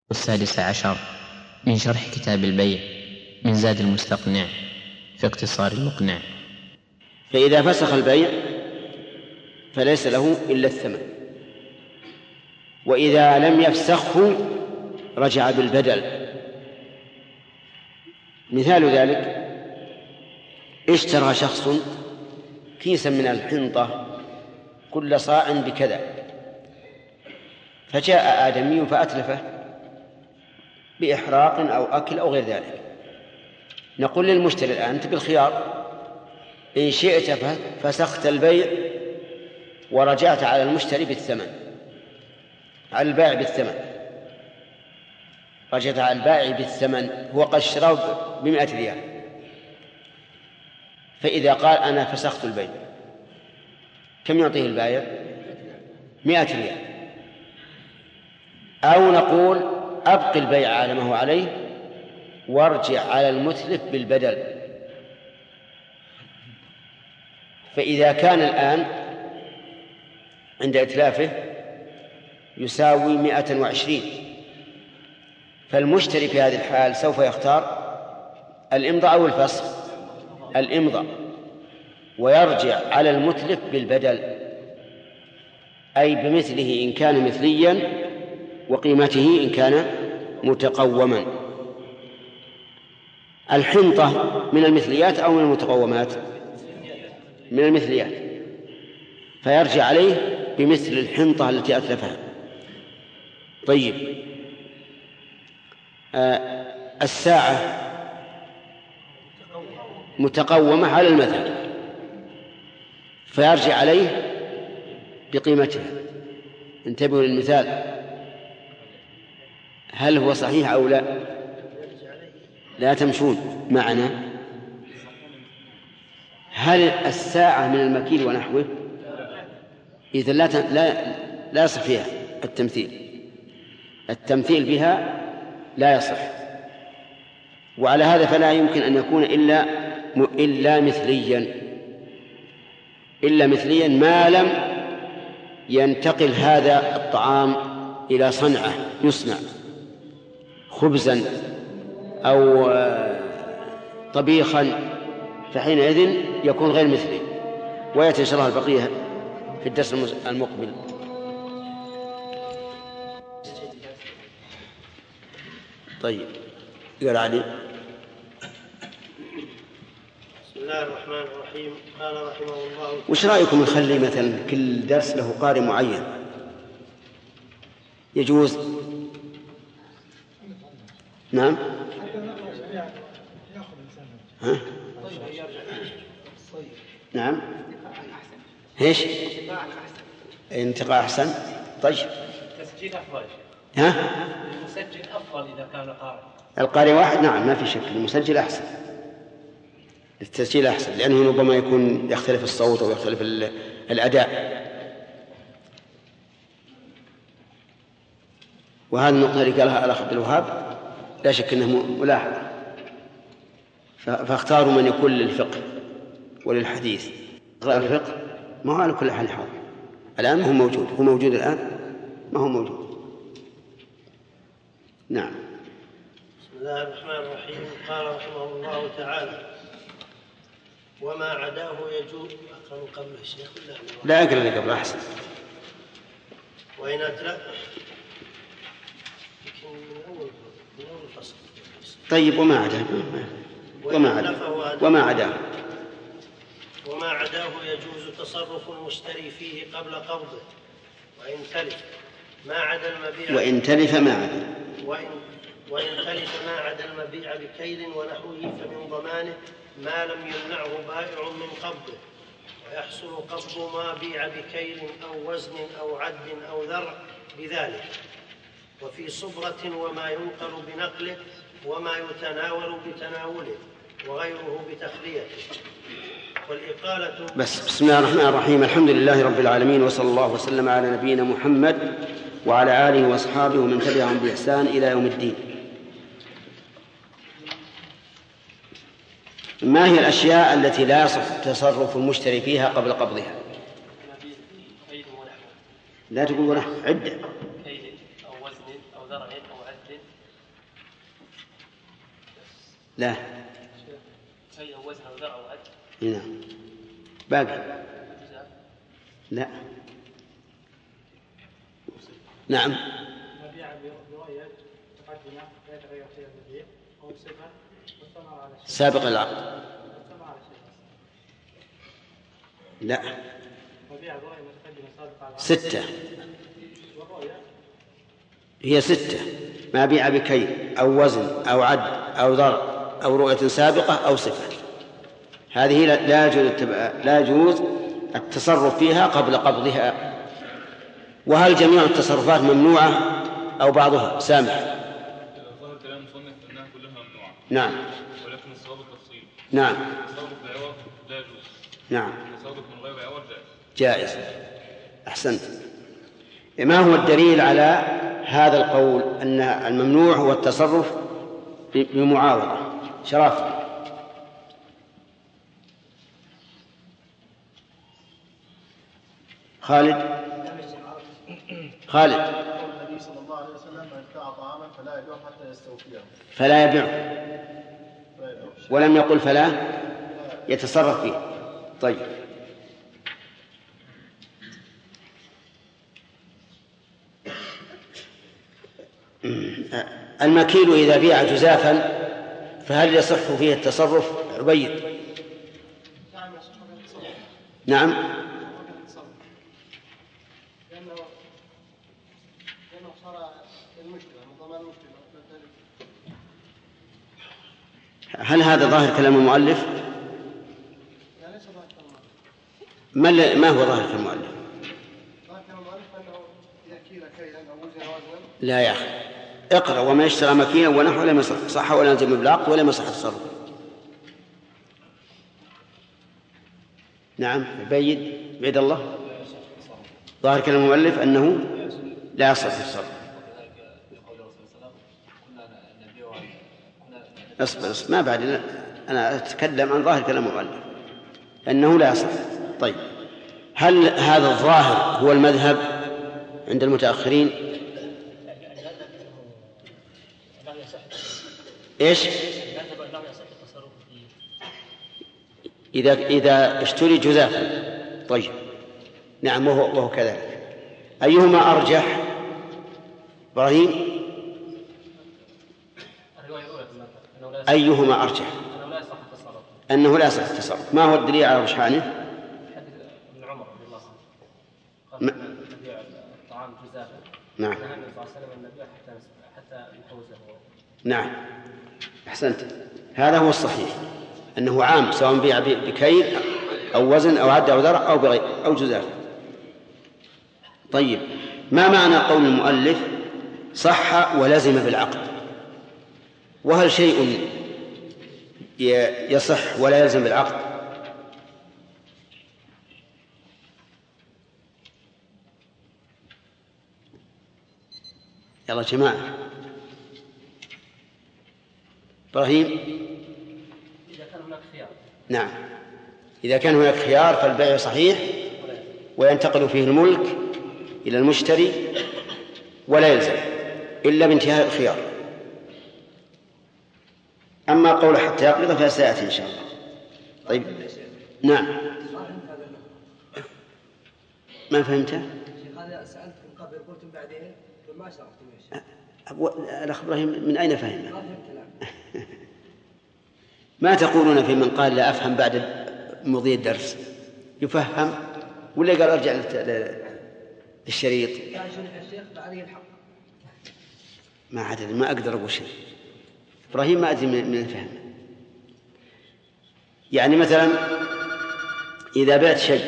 السادس عشر من شرح كتاب البيع من زاد المستقنع في اختصار المقنع. فإذا فسخ البيع فليس له إلا الثمن، وإذا لم يفسخه رجع بالبدل. مثال ذلك: اشترى شخص كيسا من الحنطة كل صاع بكذا، فجاء آدمي فأتلفه بإحراق أو أكل أو غير ذلك. نقول للمشتري الآن: أنت بالخيار، إن شئت فسخت البيع ورجعت على المشتري بالثمن، على البائع بالثمن، رجعت على البائع بالثمن، هو قد اشتراه ب100 ريال. فإذا قال: أنا فسخت البيع، كم يعطيه البائع؟ 100 ريال. أو نقول: أبقي البيع على ما هو عليه وارجع على المتلف بالبدل. فإذا كان الآن عند إتلافه يساوي 120، فالمشتري في هذه الحال سوف يختار الإمضاء أو الفسخ؟ الإمضاء، ويرجع على المتلف بالبدل، أي بمثله إن كان مثليا وقيمته إن كان متقوما. الحنطة من المثليات أو من المتقومات؟ من المثليات، فيرجع عليه بمثل الحنطة التي أتلفها. طيب، الساعة متقومة على المثل، فيرجع عليه بقيمتها. انتبهوا للمثال، هل هو صحيح أو لا؟ لا تمشون معنا. هل الساعة من المكيل ونحوه؟ إذا لا يصح فيها التمثيل بها لا يصح، وعلى هذا فلا يمكن أن يكون إلا مثليا ما لم ينتقل هذا الطعام إلى صنعة يصنع خبزا أو طبيخا، فحينئذ يكون غير مثلي. ويأتي إن شاء الله البقية في الدرس المقبل. طيب، يقول علي. بسم الله الرحمن الرحيم. قال رحمه الله: وش رأيكم نخلي مثلا كل درس له قارئ معين؟ يجوز؟ نعم. ها؟ نعم. ايش؟ انتقاء أحسن. طيب، تسجيل أفضل. ها؟ المسجل أفضل إذا كان قارئ. القارئ واحد، نعم، ما في شك. المسجل أحسن، التسجيل أحسن، لأنه ربما يكون يختلف الصوت أو يختلف الأداء. وهذه النقطة اللي قالها الأخ عبد الوهاب لا شك أنها ملاحظة، فاختاروا من يكون للفقه وللحديث. الفقه ما هو على كل حال حاضر الآن، ما هو موجود. هو موجود الآن؟ ما هو موجود. نعم. بسم الله الرحمن الرحيم. قال رحمه الله تعالى: وما عداه يجوز. أقرأ قبل الشيخ؟ لا، أقرأ لي قبل أحسن. وإن أتلف من أول فصل. طيب، وما عداه وما عداه يجوز تصرف المشتري فيه قبل قبضه، وإن تلف ما عدا المبيع بكيل ونحوه فمن ضمانه ما لم يمنعه بائع من قبضه، ويحصل قبض ما بيع بكيل أو وزن أو عد أو ذرع بذلك، وفي صبغة وما ينقل بنقله وما يتناول بتناوله وغيره بتخليته والإقالة. بسم الله الرحمن الرحيم. الحمد لله رب العالمين، وصلى الله وسلم على نبينا محمد وعلى آله وأصحابه ومن تبعهم بإحسان إلى يوم الدين. ما هي الأشياء التي لا يصح تصرف المشتري فيها قبل قبضها؟ لا تقول ونحو، عدة. كيل أو وزن أو ذرع أو عد لا. شيء وزن أو ذرع أو عد. نعم. باقي. لا. نعم. مبيع برؤية تقدمه لا يتغير فيها المبيع أو صفة والثمر على شيء. سابق العقد. والثمر على شيء. لا. مبيع برؤية متقدمة سابقة على 6. والرؤية هي 6. ما بيع بكيل أو وزن أو عد أو ضرب أو رؤية سابقة أو صفة. هذه لا يجوز التصرف فيها قبل قبضها. وهل جميع التصرفات ممنوعة أو بعضها سامح؟ ظاهر كلام المصنف أنها كلها ممنوعة. نعم. ولكن الصواب التفصيل. نعم. التصرف بعوض لا يجوز. نعم. التصرف من غير عوض جائز. أحسنت. ما هو الدليل على هذا القول أن الممنوع هو التصرف بمعاوضة؟ شرف. خالد. النبي صلى الله عليه وسلم من ابتاع طعاما فلا يبيع حتى يستوفيه. فلا يبيع. ولم يقل فلا يتصرف فيه. طيب. المكيل إذا بيع جزافا فهل يصح فيه التصرف؟ عبيد. نعم. هل هذا ظاهر كلام المؤلف؟ ما هو ظاهر كلام المؤلف؟ لا يا أخي، اقرأ وما يشترى مكينا ونحو لم يصح ولا يلزم بالعقد ولا يصح التصرف. نعم. بعيد الله. ظاهر كلام المؤلف أنه لا يصح التصرف. اصبر ما بعد، أنا أتكلم عن ظاهر كلام المؤلف أنه لا يصح. طيب، هل هذا الظاهر هو المذهب عند المتأخرين؟ إيش؟ إذا اشتري جزافا. طيب، نعم، وهو كذلك. أيهما أرجح؟ إبراهيم، أيهما أرجح؟ أنه لا يصح التصرف. ما هو الدليل على رجحانه؟ حديث ابن عمر رضي الله عنه قال نبيع الطعام جزافا. نعم. نهى النبي صلى الله عليه وسلم النبيع حتى نحوزه. نعم، أحسنت. هذا هو الصحيح، أنه عام سواء بيع بكيل أو وزن أو عد أو ذرع أو جزاف. طيب، ما معنى قول المؤلف صح ولزم بالعقد؟ وهل شيء يصح ولا يلزم بالعقد؟ يلا جماعة. إبراهيم. إذا كان هناك خيار. نعم، إذا كان هناك خيار فالبيع صحيح وينتقل فيه الملك إلى المشتري ولا يلزم إلا بانتهاء الخيار. أما قول حتى يقبض فسيأتي إن شاء الله. طيب. نعم. ما فهمته؟ هذا سألتكم قبل قلتم بعدين ما شرحتم يا شيخ. الأخ إبراهيم من أين فهمه؟ ما تقولون في من قال لا أفهم بعد مضي الدرس؟ يفهم ولا قال أرجع للشريط؟ قال شرح الشيخ فعليه الحق. ما عدل، ما أقدر أقول شيء. إبراهيم ما أدري من الفهم. يعني مثلا إذا بعت شيء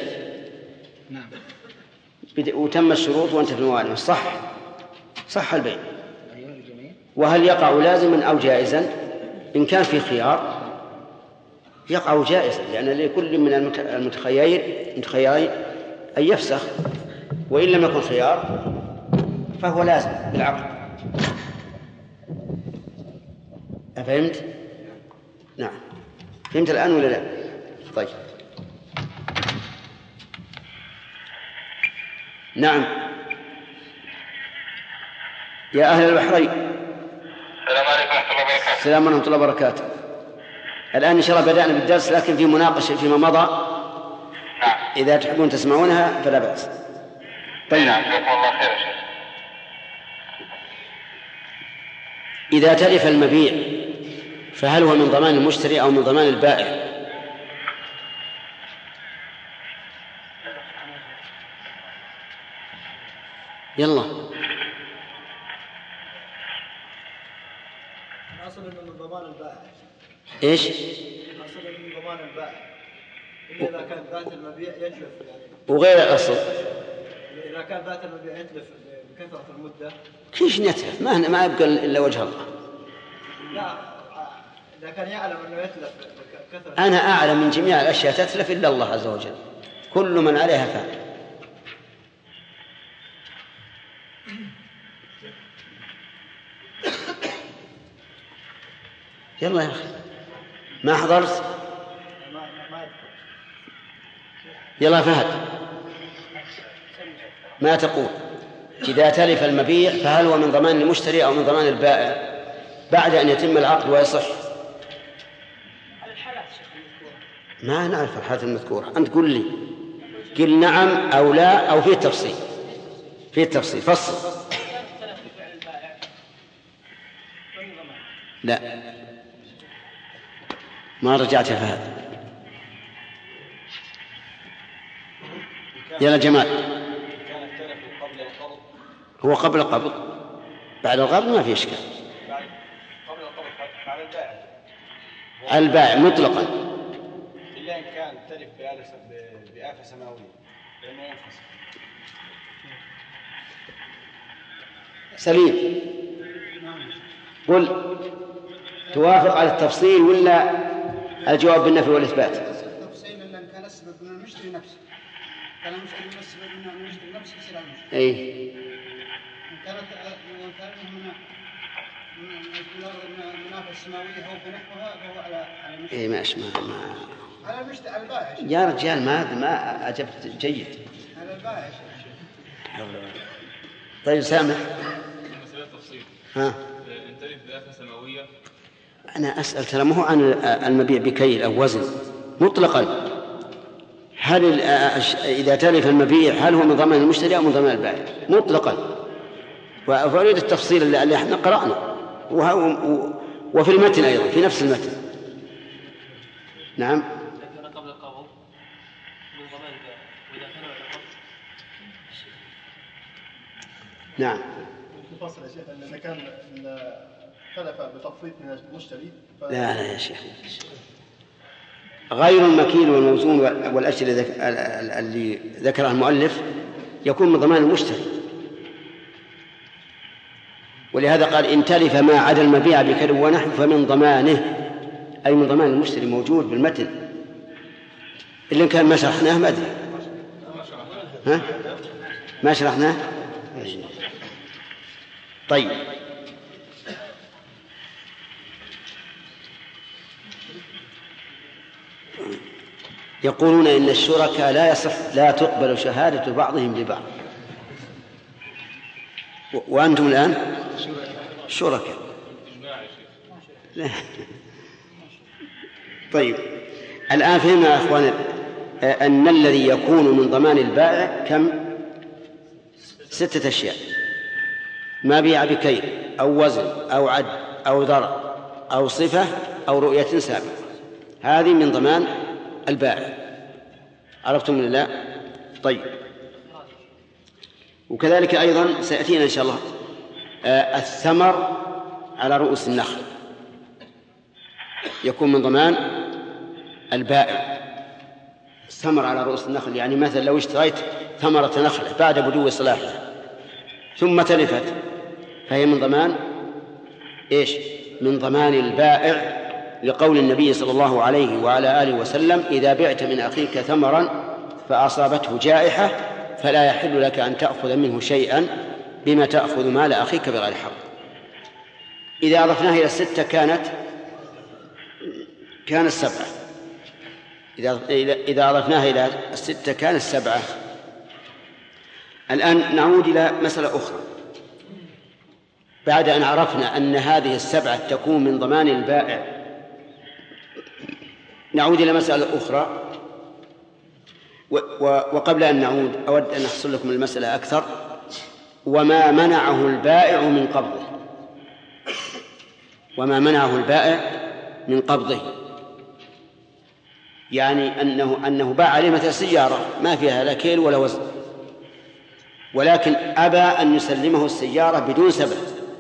وتم الشروط وأنت في الموانئ صح البيع. وهل يقع لازما أو جائزا؟ إن كان في خيار يقع جائزا، لأن لكل من المتخيرين أن يفسخ، وإن لم يكن خيار فهو لازم بالعقد. أفهمت؟ نعم. فهمت الآن ولا لا؟ طيب. نعم. يا أهل البحرين السلام عليكم ورحمة الله وبركاته. السلام ورحمة الله وبركاته. الآن إن شاء الله بدأنا بالدرس، لكن في مناقشة فيما مضى. نعم. إذا تحبون تسمعونها فلا بأس. طيب. نعم، جزاكم الله خير يا شيخ. إذا تلف المبيع فهل هو من ضمان المشتري أو من ضمان البائع؟ يلا. الأصل أنه من ضمان البائع. إيش؟ الأصل أنه من ضمان البائع، إلا إذا كان ذات المبيع يتلف يعني. وغير الأصل. إذا كان ذات المبيع يتلف بكثرة المدة. كيش نتلف؟ ما يبقى إلا وجه الله. لا، إذا كان يعلم أنه يتلف بكثرة. أنا أعلم من جميع الأشياء تتلف إلا الله عز وجل. كل من عليها فان. يلا يا أخي، ما حضرت؟ يلا فهد، ما تقول؟ إذا تلف المبيع فهل هو من ضمان المشتري أو من ضمان البائع بعد أن يتم العقد ويصح؟ ما نعرف الحالات المذكورة، أنت قل لي، قل نعم أو لا أو فيه تفصيل. فيه تفصيل، فصل. لا، ما رجعت يا فهد. يلا جمال. هو قبل القبض، بعد القبض ما في إشكال. قبل القبض على البائع. على البائع مطلقا. إلا إن كان تلف بآفة سماوية لأنه ينفصل. سليم، قل توافق على التفصيل ولا الجواب بالنفي والإثبات؟ التفصيل إلا إن كان السبب من المشتري نفسه. كان المشتري السبب من المشتري نفسه يصير على المشتري. أي. كانت من المنافة السماوية أو بنحوها فهو على المشتري. إيه ماشي على المشتري، على البائع. يا رجال ما أجبت جيد. على البائع. طيب سامح. مسألة تفصيل. ها. إن تلف بآفة سماوية. أنا أسأل ترى ما هو عن المبيع بكيل أو وزن مطلقا. هل إذا تلف المبيع هل هو من ضمان المشتري أو من ضمان البائع مطلقا؟ وأريد التفصيل اللي احنا قرأنا وفي المتن أيضا في نفس المتن. نعم. إذا كان قبل القبض من ضمان البائع، وإذا كان بعد القبض. نعم. الفصل يا شيخ إذا كان تلف بتفريط من المشتري. لا يا شيخ، غير المكيل والموزون والأشياء اللي ذكرها المؤلف يكون من ضمان المشتري، ولهذا قال إن تلف ما عدا المبيع بكيل ونحو فمن ضمانه، أي من ضمان المشتري، موجود بالمتن. اللي كان ما شرحناه ما أدري. ها؟ ما شرحناه؟ طيب. يقولون إن الشركاء لا تقبل شهادة بعضهم لبعض، وأنتم الآن شركاء. طيب الآن فهمنا يا أخوان أن الذي يكون من ضمان البائع كم؟ 6 أشياء: ما بيع بكيل أو وزن أو عد أو ذرع أو صفة أو رؤية سابقة، هذه من ضمان البائع. عرفتم ولا لا؟ طيب. وكذلك أيضا سيأتينا إن شاء الله الثمر على رؤوس النخل يكون من ضمان البائع. الثمر على رؤوس النخل يعني مثلا لو اشتريت ثمرة نخلة بعد بدو صلاحها ثم تلفت فهي من ضمان إيش؟ من ضمان البائع، لقول النبي صلى الله عليه وعلى آله وسلم: إذا بعت من أخيك ثمرا فأصابته جائحة فلا يحل لك أن تأخذ منه شيئا بما تأخذ مال أخيك بغير حق. إذا أضفناها إلى 6 كانت 7. إذا أضفناها إلى 6 كانت 7. الآن نعود إلى مسألة أخرى. بعد أن عرفنا أن هذه السبعة تكون من ضمان البائع، نعود إلى مسألة أخرى. وقبل أن نعود أود أن أحصل لكم المسألة أكثر. وما منعه البائع من قبضه، وما منعه البائع من قبضه، يعني أنه باع عليه مثل سيارة ما فيها لا كيل ولا وزن، ولكن أبى أن يسلمه السيارة بدون سبب.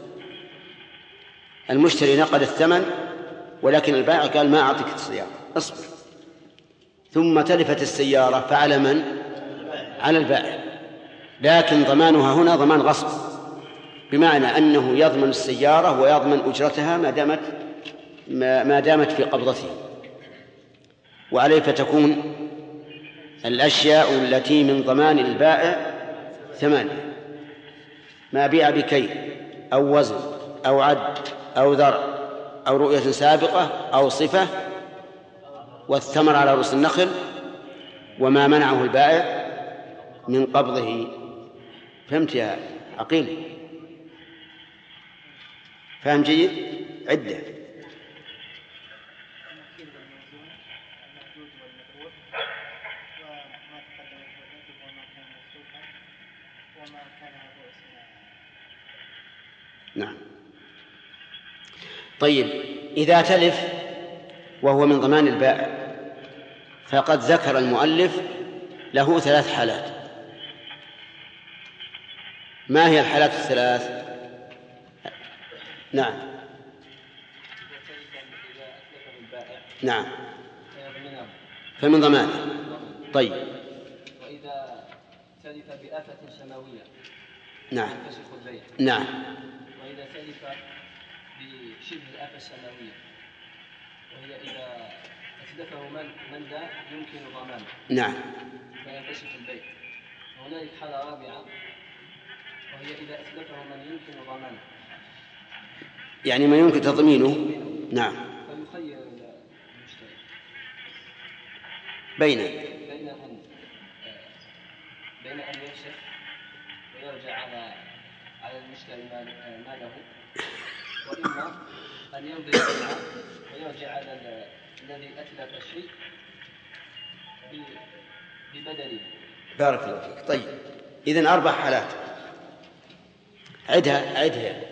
المشتري نقد الثمن، ولكن البائع قال ما أعطيك السيارة، اصبر. ثم تلفت السيارة، فعلى من؟ على البائع، لكن ضمانها هنا ضمان غصب، بمعنى أنه يضمن السيارة ويضمن أجرتها ما دامت في قبضته. وعليه فتكون الأشياء التي من ضمان البائع 8: ما بيع بكيل أو وزن أو عد أو ذرع أو رؤية سابقة أو صفة، والثمر على رؤوس النخل، وما منعه البائع من قبضه. فهمت يا عقيل؟ فهم جيد؟ عدة. نعم. طيب، إذا تلف وهو من ضمان البائع، فقد ذكر المؤلف له 3 حالات. ما هي الحالات ال3؟ نعم. نعم، فمن ضمانه. طيب، وإذا تلف بآفة سماوية نعم ينفسخ البيع. نعم. وإذا تلف بشبه الآفة السماوية، وهي إذا أتلفه من لا يمكن ضمانه، نعم، فينفسخ البيع. وهنالك حالة رابعة، وهي إذا أتلفه من يمكن ضمانه، يعني ما يمكن تضمينه. نعم. فيخير المشتري بين أن يفسخ ويرجع على المشتري ماله، وإما أن يمضي البيعة ويرجع على الذي أتلف الشيء ببدله. بارك الله فيك. طيب، إذن 4 حالات. عدها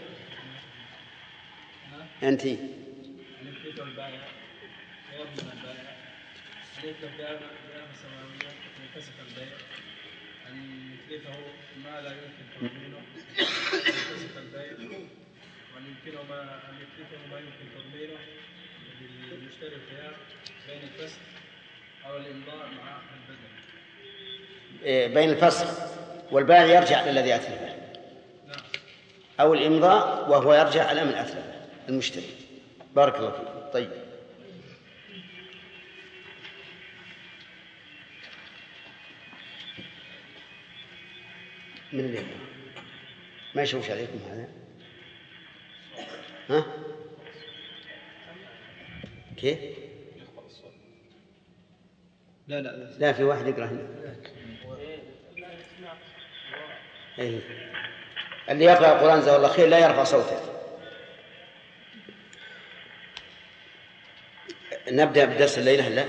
أنت. يمكن البائع ويضمن البائع أن يتلف بآفة سماوية ينفسخ البيع، أن يتلفه ما لا يمكن تضمينه ينفسخ البيع، وأن يتلفه ما يمكن تضمينه للمشتري الخيار بين الفسخ أو الإمضاء مع البدل. بين الفسخ والبائع يرجع للذي أتلفه، أو الإمضاء وهو يرجع على من أتلفه المشتري. بارك الله فيك. طيب، من اللي ما يشوش عليكم هذا؟ ها؟ كيف؟ لا في واحد يقرأ هنا. إيه. اللي يقرأ القرآن جزاه الله خير لا يرفع صوته. نبدأ بدرس الليلة. لا،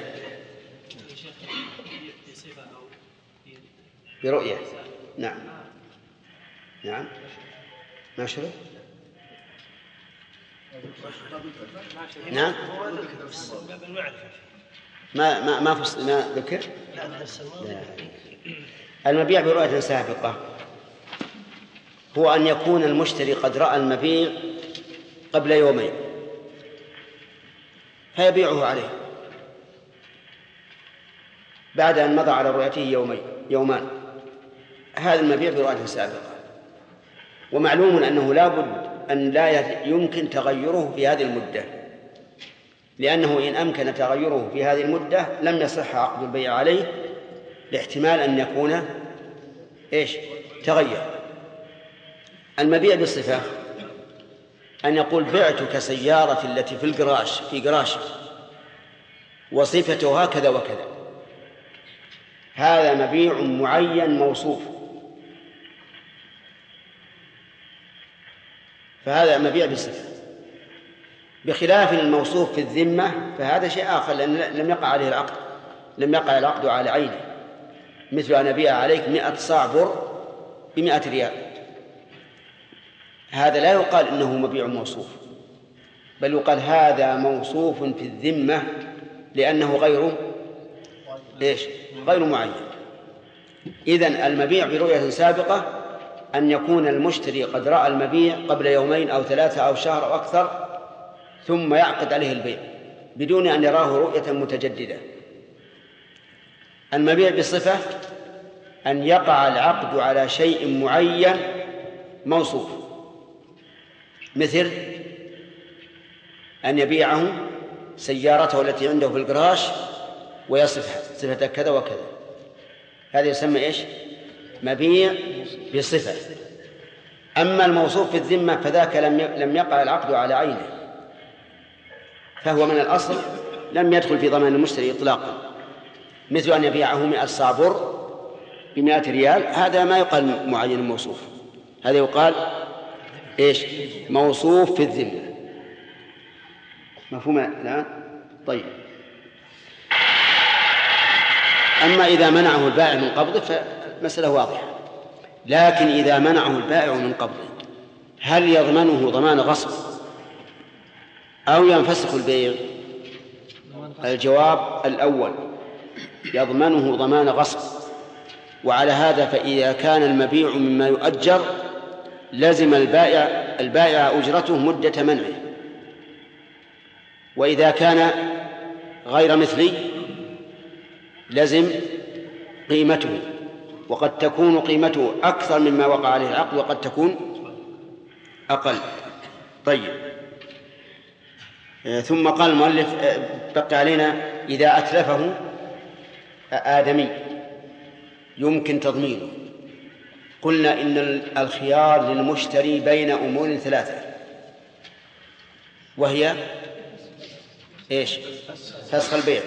برؤية. نعم نعم. ما شرط. نعم، ما ذكر. المبيع برؤية سابقة هو أن يكون المشتري قد رأى المبيع قبل يومين فيبيعه عليه بعد أن مضى على رؤيته يومان. هذا المبيع برؤية سابقة. ومعلوم أنه لا بد أن لا يمكن تغيره في هذه المدة، لأنه إن أمكن تغيره في هذه المدة لم يصح عقد البيع عليه، لاحتمال أن يكون تغير. المبيع بالصفة أن يقول بعتك سيارة التي في قراش وصفتها كذا وكذا. هذا مبيع معين موصوف. فهذا مبيع بالصفة، بخلاف الموصوف في الذمة فهذا شيء آخر، لأن لم يقع عليه العقد، لم يقع العقد على عينه، مثل أن أبيع عليك 100 صاع بر ب100 ريال، هذا لا يقال إنه مبيع موصوف، بل يقال هذا موصوف في الذمة لأنه غير معين. إذن المبيع برؤية سابقة أن يكون المشتري قد رأى المبيع قبل يومين أو 3 أو شهر أو أكثر، ثم يعقد عليه البيع بدون أن يراه رؤية متجددة. المبيع بصفة أن يقع العقد على شيء معين موصوف، مثل أن يبيعه سيارته التي عنده في الجراج ويصفها صفة كذا وكذا، هذا يسمى إيش؟ مبيع بصفة. أما الموصوف في الذمة فذاك لم يقع العقد على عينه، فهو من الأصل لم يدخل في ضمان المشتري إطلاقا، مثل أن يبيعه 100 صاع بر ب100 ريال، هذا ما يقال معين موصوف، هذا يقال إيش؟ موصوف في الذمة. مفهوم الآن؟ طيب. أما إذا منعه البائع من قبضه فمسألة واضحة، لكن إذا منعه البائع من قبضه هل يضمنه ضمان غصب أو ينفسخ البيع؟ الجواب الأول، يضمنه ضمان غصب. وعلى هذا فإذا كان المبيع مما يؤجر لزم البائع أجرته مدة منعه، وإذا كان غير مثلي لزم قيمته، وقد تكون قيمته أكثر مما وقع عليه العقد وقد تكون أقل. طيب. ثم قال المؤلف بقى علينا إذا أتلفه آدمي يمكن تضمينه. قلنا إن الخيار للمشتري بين أمور 3، وهي إيش؟ فسخ البيع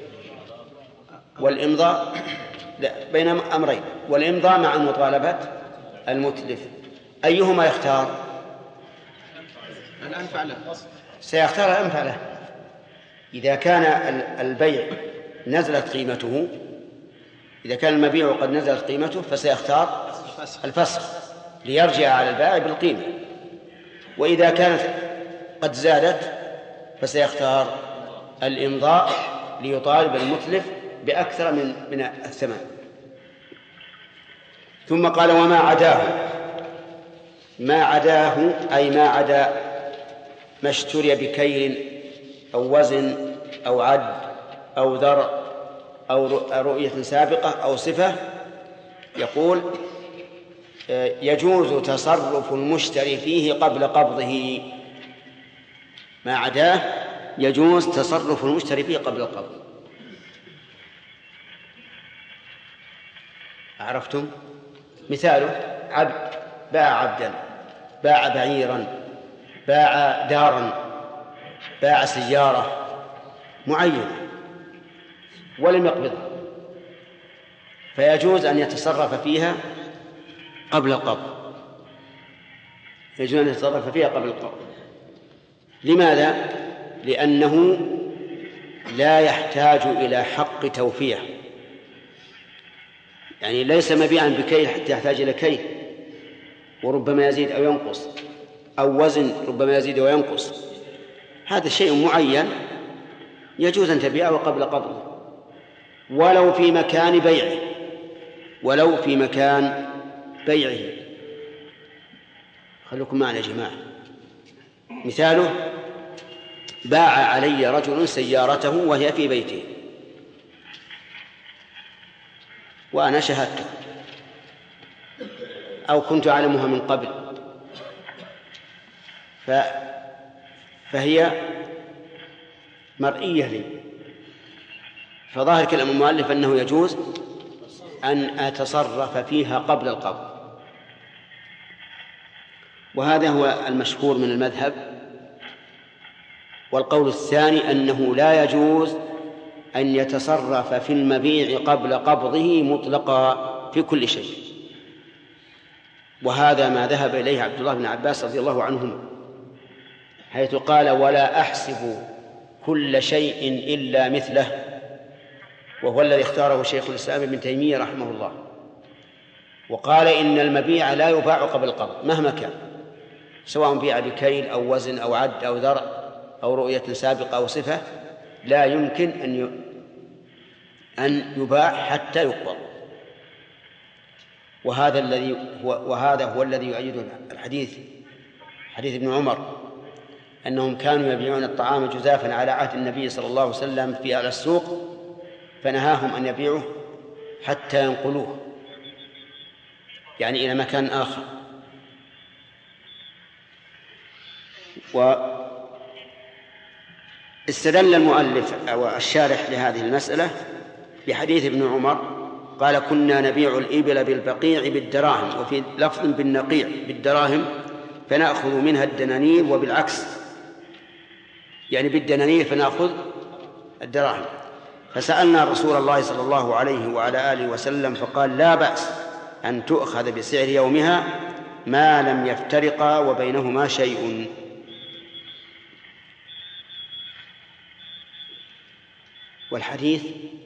والإمضاء، بين أمرين، والإمضاء مع مطالبة المتلف. أيهما يختار؟ الأنفع له. سيختار الأنفع له. إذا كان البيع نزلت قيمته، إذا كان المبيع قد نزلت قيمته فسيختار الفسخ ليرجع على البائع بالقيمة، وإذا كانت قد زادت فسيختار الإمضاء ليطالب المتلف بأكثر من الثمن. ثم قال وما عداه، ما عداه أي ما عدا ما اشتري بكيل أو وزن أو عد أو ذرع أو رؤية سابقة أو صفة، يقول يجوز تصرف المشتري فيه قبل قبضه. ما عداه يجوز تصرف المشتري فيه قبل القبض. عرفتم؟ مثاله عبد باع عبدا، باع بعيرا، باع دارا، باع سيارة معينة ولم يقبضها، فيجوز أن يتصرف فيها قبل القبض، يجوز أن يتصرف فيها قبل القبض. لماذا؟ لأنه لا يحتاج إلى حق توفية، يعني ليس مبيعا بكيل حتى يحتاج إلى كيل وربما يزيد أو ينقص، أو وزن ربما يزيد وينقص، هذا شيء معين يجوز أن تبيعه قبل قبضه ولو في مكان بيعه، ولو في مكان بيعه. خلوكم معنا يا جماعة. مثاله باع علي رجل سيارته وهي في بيته وأنا شهدته أو كنت أعلمها من قبل، فهي مرئية لي، فظاهر كلام المؤلف أنه يجوز أن أتصرف فيها قبل القبض، وهذا هو المشهور من المذهب. والقول الثاني أنه لا يجوز أن يتصرف في المبيع قبل قبضه مطلقا في كل شيء، وهذا ما ذهب إليه عبد الله بن عباس رضي الله عنهما، حيث قال ولا أحسب كل شيء إلا مثله، وهو الذي اختاره شيخ الإسلام ابن تيمية رحمه الله. وقال إن المبيع لا يباع قبل القبض مهما كان، سواء بيع بكيل أو وزن أو عد أو ذرع أو رؤية سابقة أو صفة، لا يمكن أن يباع حتى يقبض. وهذا هو الذي يؤيد الحديث، حديث ابن عمر أنهم كانوا يبيعون الطعام جزافا على عهد النبي صلى الله عليه وسلم في أعلى السوق، فنهاهم أن يبيعوه حتى ينقلوه، يعني إلى مكان آخر. واستدل المؤلف أو الشارح لهذه المسألة بحديث ابن عمر قال كنا نبيع الإبل بالبقيع بالدراهم، وفي لفظ بالنقيع بالدراهم، فنأخذ منها الدنانير، وبالعكس يعني بالدنانير فنأخذ الدراهم. فسألنا رسول الله صلى الله عليه وعلى آله وسلم فقال لا بأس أن تؤخذ بسعر يومها ما لم يفترقا وبينهما شيء. والحديث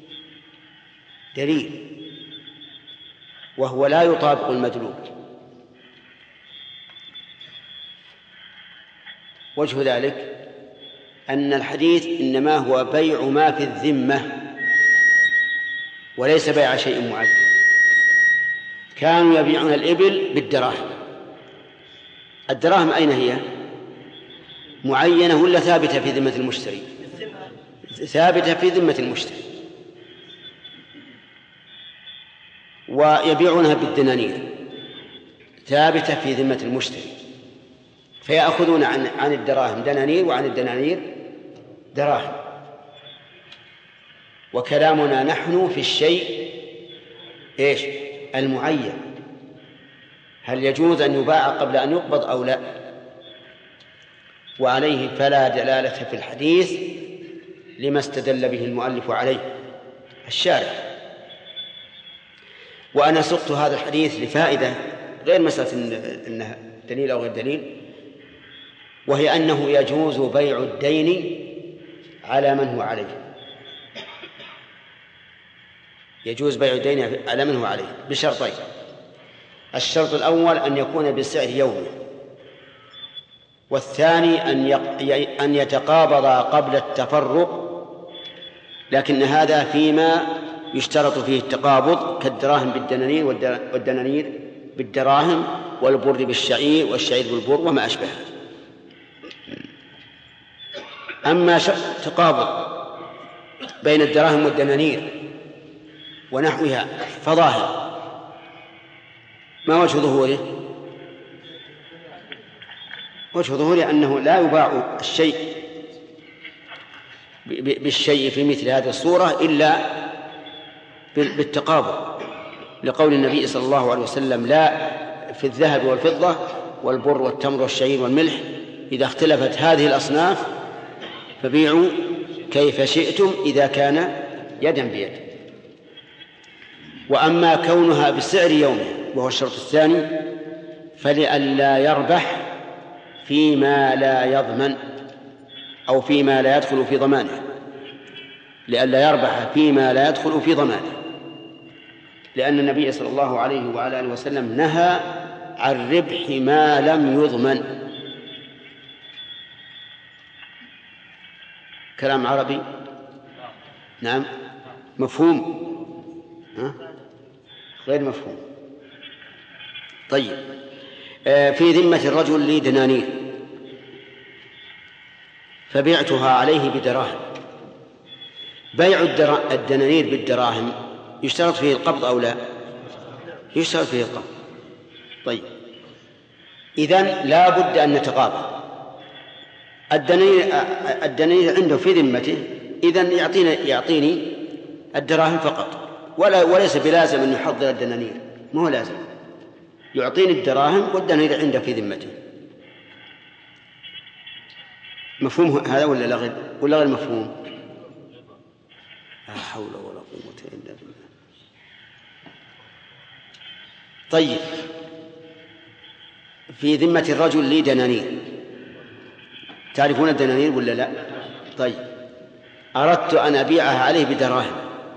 دليل، وهو لا يطابق المدلول. وجه ذلك أن الحديث إنما هو بيع ما في الذمة وليس بيع شيء معين. كانوا يبيعون الإبل بالدراهم، الدراهم أين هي؟ معينة ولا ثابتة في ذمة المشتري؟ ثابتة في ذمة المشتري. ويبيعونها بالدنانير ثابتة في ذمة المشتري، فيأخذون عن الدراهم دنانير وعن الدنانير دراهم. وكلامنا نحن في الشيء إيش؟ المعين، هل يجوز أن يباع قبل أن يقبض أو لا؟ وعليه فلا دلالة في الحديث لما استدل به المؤلف عليه الشارح. وأنا سقت هذا الحديث لفائدة غير مسألة أنها دليل أو غير دليل، وهي أنه يجوز بيع الدين على من هو عليه، يجوز بيع الدين على من هو عليه بشرطين. الشرط الأول أن يكون بسعر يومه، والثاني أن يتقابضا قبل التفرق، لكن هذا فيما يشترط فيه التقابض كالدراهم بالدنانير والدنانير بالدراهم والبر بالشعير والشعير بالبر وما أشبه. أما تقابض بين الدراهم والدنانير ونحوها فظاهر، ما وجه ظهوره؟ وجه ظهوره أنه لا يباع الشيء بالشيء في مثل هذه الصورة إلا بالتقابض، لقول النبي صلى الله عليه وسلم لا في الذهب والفضة والبر والتمر والشعير والملح إذا اختلفت هذه الأصناف فبيعوا كيف شئتم إذا كان يدا بيد. وأما كونها بسعر يومه وهو الشرط الثاني فلئلا يربح فيما لا يضمن أو فيما لا يدخل في ضمانه، لئلا يربح فيما لا يدخل في ضمانه، لأن النبي صلى الله عليه وعلى آله وسلم نهى عن ربح ما لم يضمن. كلام عربي؟ نعم. مفهوم؟ غير مفهوم. طيب، في ذمة الرجل لي دنانير فبعتها عليه بدراهم. بيع الدنانير بالدراهم يشترط فيه القبض أو لا؟ يشترط فيه القبض. طيب، إذن لا بد أن نتقابل. الدنانير عنده في ذمته، إذن يعطيني الدراهم فقط، وليس بلازم أن يحضر الدنانير، ما هو لازم، يعطيني الدراهم والدنانير عنده في ذمته. مفهوم هذا ولا غير مفهوم؟ لا حول ولا قوة إلا بالله. طيب، في ذمة الرجل لي دنانير تعرفون الدنانير ولا لا؟ طيب، أردت أن أبيعها عليه بدراهم،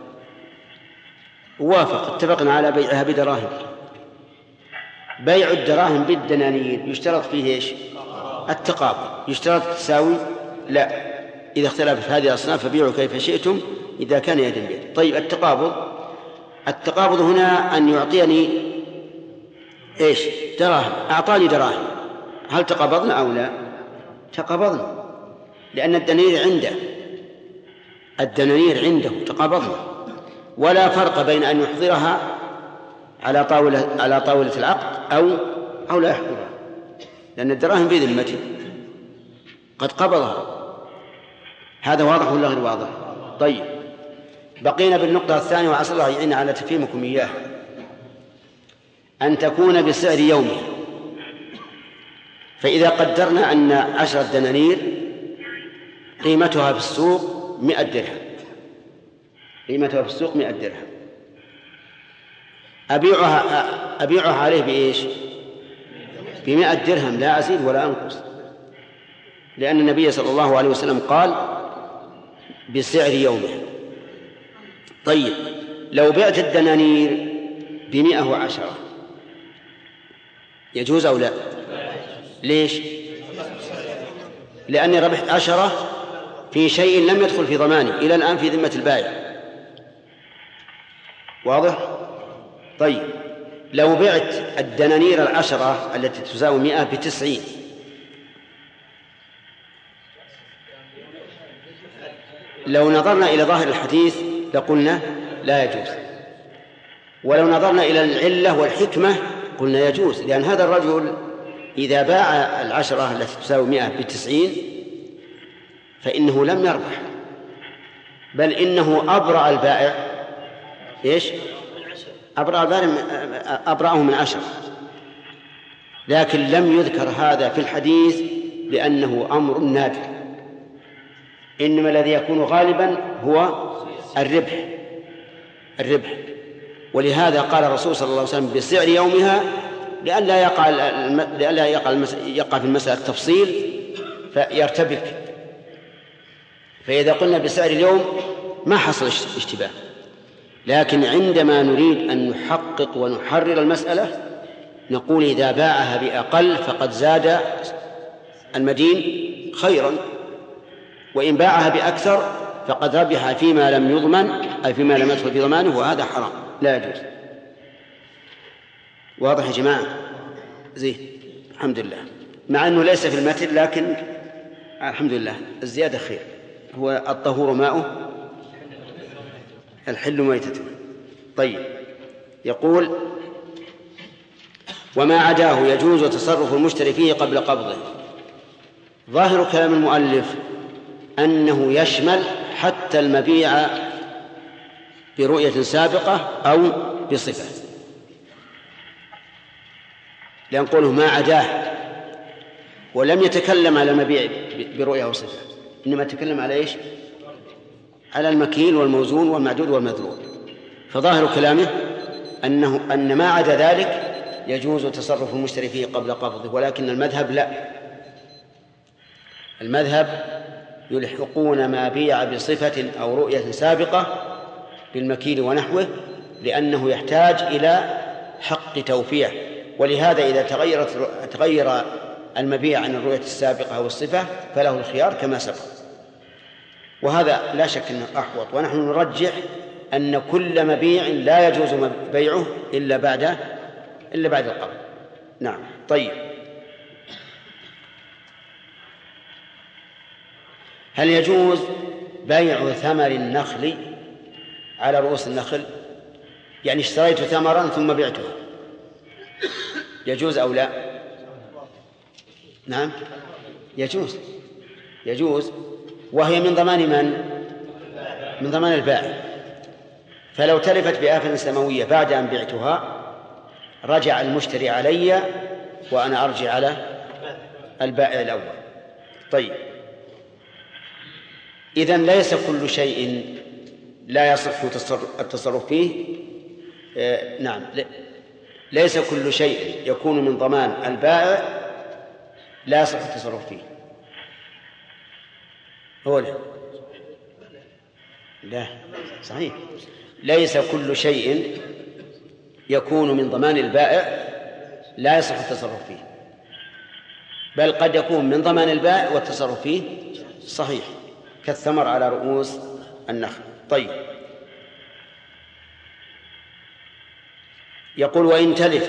ووافق، اتفقنا على بيعها بدراهم. بيع الدراهم بالدنانير يشترط فيه إيش؟ التقابض. يشترط تساوي؟ لا، إذا اختلفت هذه الأصناف فبيعوا كيف شئتم إذا كان يدا بيد. طيب، التقابض هنا أن يعطيني إيش؟ دراهم، أعطاني دراهم، هل تقابضنا أو لا؟ تقابضنا، لأن الدنانير عنده تقابضنا. ولا فرق بين أن يحضرها على طاولة العقد أو لا يحضرها، لأن الدراهم في ذمته قد قبضها. هذا واضح ولا غير واضح؟ طيب، بقينا بالنقطة الثانية، وعسى الله يعين على تفهيمكم إياه، أن تكون بسعر يومه. فإذا قدرنا أن 10 دنانير قيمتها في السوق 100 درهم، أبيعها عليه بإيش؟ 100 درهم، لا أزيد ولا أنقص، لأن النبي صلى الله عليه وسلم قال بسعر يومه. طيب، لو بعت الدنانير 110 يجوز أو لا؟ ليش؟ لأني ربحت 10 في شيء لم يدخل في ضماني إلى الآن في ذمة البائع. واضح؟ طيب، لو بعت الدنانير 10 التي تساوي 100 ب90، لو نظرنا إلى ظاهر الحديث لقلنا لا يجوز، ولو نظرنا إلى العلة والحكمة قلنا يجوز، لأن هذا الرجل إذا باع 10 التي تساوي 100 ب90 فإنه لم يربح، بل إنه أبرأ البائع. إيش؟ أبرأه من 10. لكن لم يذكر هذا في الحديث لأنه أمر نادر، إنما الذي يكون غالبا هو الربح. ولهذا قال الرسول صلى الله عليه وسلم بسعر يومها، لئلا يقع في المسألة التفصيل فيرتبك. فإذا قلنا بسعر اليوم ما حصل اشتباه، لكن عندما نريد أن نحقق ونحرر المسألة نقول إذا باعها بأقل فقد زاد المدين خيرا، وإن باعها بأكثر فقد ربح فيما لم يضمن، أي فيما لم يدخل في ضمانه، وهذا حرام لا يجوز. واضح يا جماعة؟ زين، الحمد لله. مع أنه ليس في المتن لكن الحمد لله الزيادة خير. هو الطهور ماؤه الحل ميتته. طيب، يقول وما عداه يجوز تصرف المشتري فيه قبل قبضه. ظاهر كلام المؤلف أنه يشمل حتى المبيع برؤية سابقة أو بصفة، لأن قوله ما عداه ولم يتكلم على المبيع برؤية وصفة، إنما تكلم على إيش؟ على المكيل والموزون والمعدود والمذلول. فظاهر كلامه أن ما عدا ذلك يجوز تصرف المشتري فيه قبل قبضه، ولكن المذهب لا، المذهب يلحقون ما بيع بصفة أو رؤية سابقة بالمكيل ونحوه، لأنه يحتاج إلى حق توفية. ولهذا إذا تغير المبيع عن الرؤية السابقة أو الصفة فله الخيار كما سبق، وهذا لا شك أنه أحوط. ونحن نرجح أن كل مبيع لا يجوز بيعه إلا بعد القبض. نعم. طيب، هل يجوز بيع ثمر النخل على رؤوس النخل؟ يعني اشتريت ثمرا ثم بعته، يجوز أو لا؟ نعم، يجوز، وهي من ضمان من؟ من ضمان البائع. فلو تلفت بآفة سماوية بعد أن بعتها رجع المشتري علي وأنا أرجع على البائع الأول. طيب، إذن ليس كل شيء لا يصح التصرف فيه. نعم، ليس كل شيء يكون من ضمان البائع لا يصح التصرف فيه. هو لا صحيح، ليس كل شيء يكون من ضمان البائع لا يصح التصرف فيه، بل قد يكون من ضمان البائع والتصرف فيه صحيح، كالثمر على رؤوس النخل. طيب، يقول وإن تلف،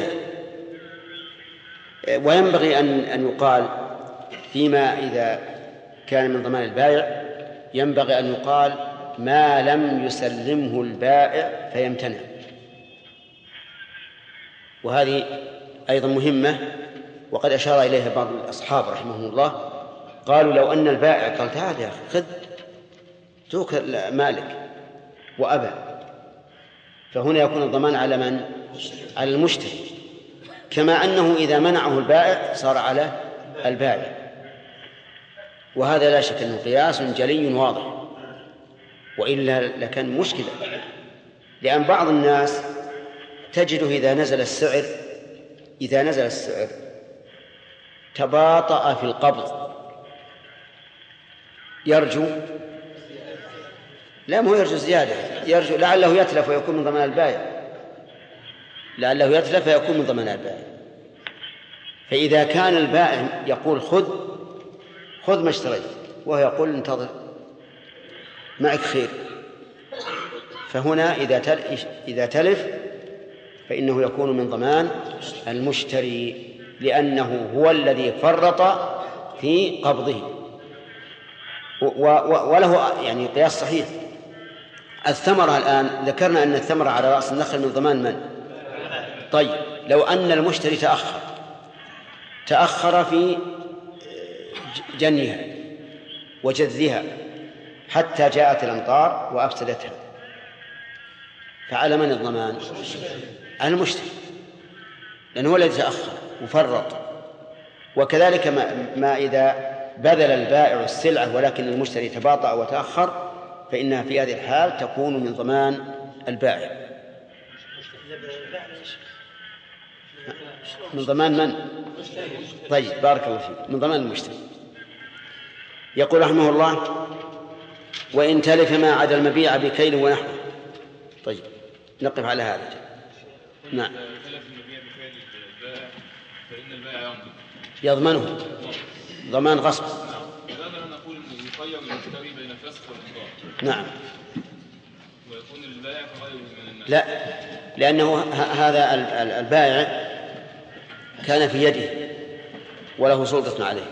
وينبغي أن يقال فيما إذا كان من ضمان البائع، ينبغي أن يقال ما لم يسلمه البائع فيمتنع، وهذه أيضا مهمة، وقد أشار إليها بعض الأصحاب رحمهم الله، قالوا لو أن البائع قال تعال يا أخي خذ توك مالك وأبى، فهنا يكون الضمان على من؟ على المشتري، كما أنه إذا منعه البائع صار على البائع، وهذا لا شك أنه قياس جلي واضح، وإلا لكان مشكلة، لأن بعض الناس تجده إذا نزل السعر تباطأ في القبض، يرجو، لا مو يرجو زيادة، يرجو لعله يتلف ويكون من ضمان البائع، لعله يتلف فيكون من ضمان البائع. فإذا كان البائع يقول خذ ما اشتريت، وهو يقول انتظر معك خير، فهنا إذا تلف فإنه يكون من ضمان المشتري، لأنه هو الذي فرط في قبضه، وله يعني قياس صحيح. الثمرة الآن ذكرنا أن الثمرة على رأس النخل من ضمان من؟ طيب، لو أن المشتري تأخر في جنيها وجذها حتى جاءت الأمطار وأفسدتها، فعلى من الضمان؟ على المشتري، لأنه هو الذي تأخر وفرط. وكذلك ما إذا بذل البائع السلعة ولكن المشتري تباطأ وتأخر، فإنها في هذه الحال تكون من ضمان البائع. من ضمان من؟ طيب، بارك الله فيك، من ضمان المشتري. يقول رحمه الله وإن تلف ما عدا المبيع بكيل ونحوه. طيب، نقف على هذا. نعم. يضمنه ضمان غصب. نقول يخير المشتري بين الفسخ والإمضاء. نعم. ويكون البائع غير من الناس. لا، لأنه هذا البائع كان في يده وله سلطة عليه.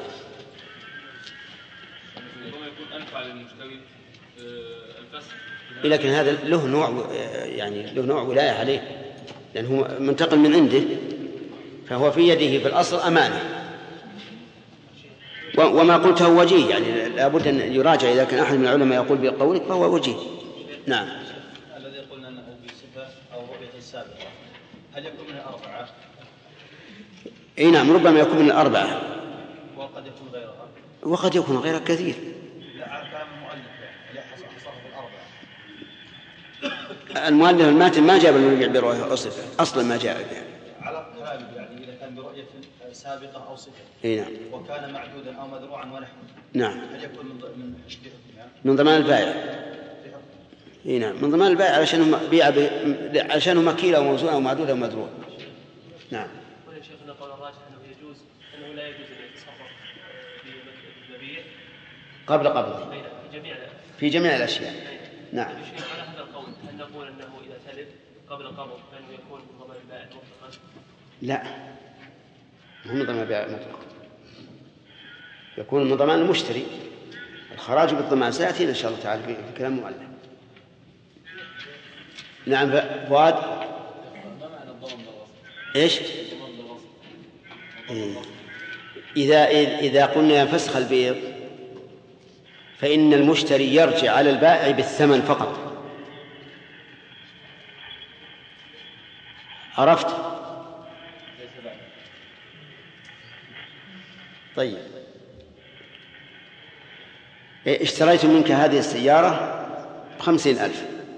ربما يكون أنفع للمشتري الفسخ. لكن هذا له نوع، يعني له نوع ولاية عليه، لأنه منتقل من عنده، فهو في يده في الأصل أمانة. وما قلته وجيه، يعني لابد أن يراجع، إذا كان أحد من العلماء يقول بقولك فهو وجيه. نعم. الذي قلنا أنه بصفة أو رؤية سابقة، هل يكون من الأربعة؟ أي نعم، ربما يكون من الأربعة، وقد يكون غيرها، وقد يكون غيرها كثير. لا، كلام المؤلف يعني حصر الأربعة. المؤلف الماتن ما جاب المبيع برؤية أصلا ما جاء بها. على كلامه يعني إذا كان برؤية سابقة أو صفة. اي نعم. وكان معدودا أو مذروعا ونحوه. نعم. هل يكون من ضمان البائع؟ اي نعم، من ضمان البائع علشانه مكيل أو موزون أو معدود أو مذروع. نعم. يا شيخنا قول الراجح أنه يجوز، أنه لا يجوز التصرف بالمبيع قبل قبضه في جميع الأشياء. نعم. على هذا القول هل نقول أنه إذا تلف قبل القبض فإنه يكون من ضمان البائع مطلقا؟ لا، مو من ضمان البائع مطلقا، يكون من ضمان المشتري. الخراج بالضمان سيأتينا إن شاء الله تعالى في كلام مؤلف. نعم. فؤاد، ما معنى الضمان بالوسط؟ إيش؟ إذا قلنا فسخ البيع فإن المشتري يرجع على البائع بالثمن فقط. عرفت؟ طيب، اشتريت منك هذه السيارة ب50,000،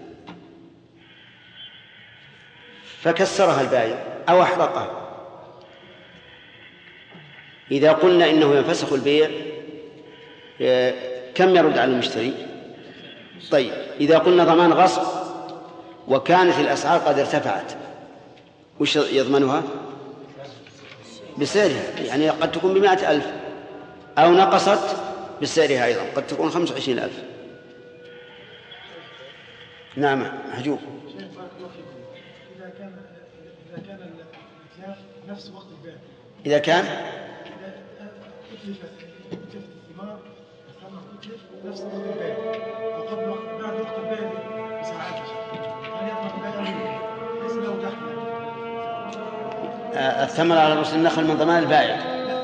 فكسرها البائع أو أحرقها. إذا قلنا إنه ينفسخ البيع كم يرد على المشتري؟ طيب إذا قلنا ضمان غصب وكانت الأسعار قد ارتفعت وش يضمنها؟ بسعرها، يعني قد تكون ب100,000 أو نقصت بسعرها أيضا، قد تكون 25,000. نعم محجوب. إذا كان الإتلاف نفس وقت البيع، إذا كان أتلفت الثمار نفس وقت البيع أو قبل بعد وقت البيع بساعات، هل يضمن البائع؟ ليس له دخل. الثمر على رؤوس النخل من ضمان البائع.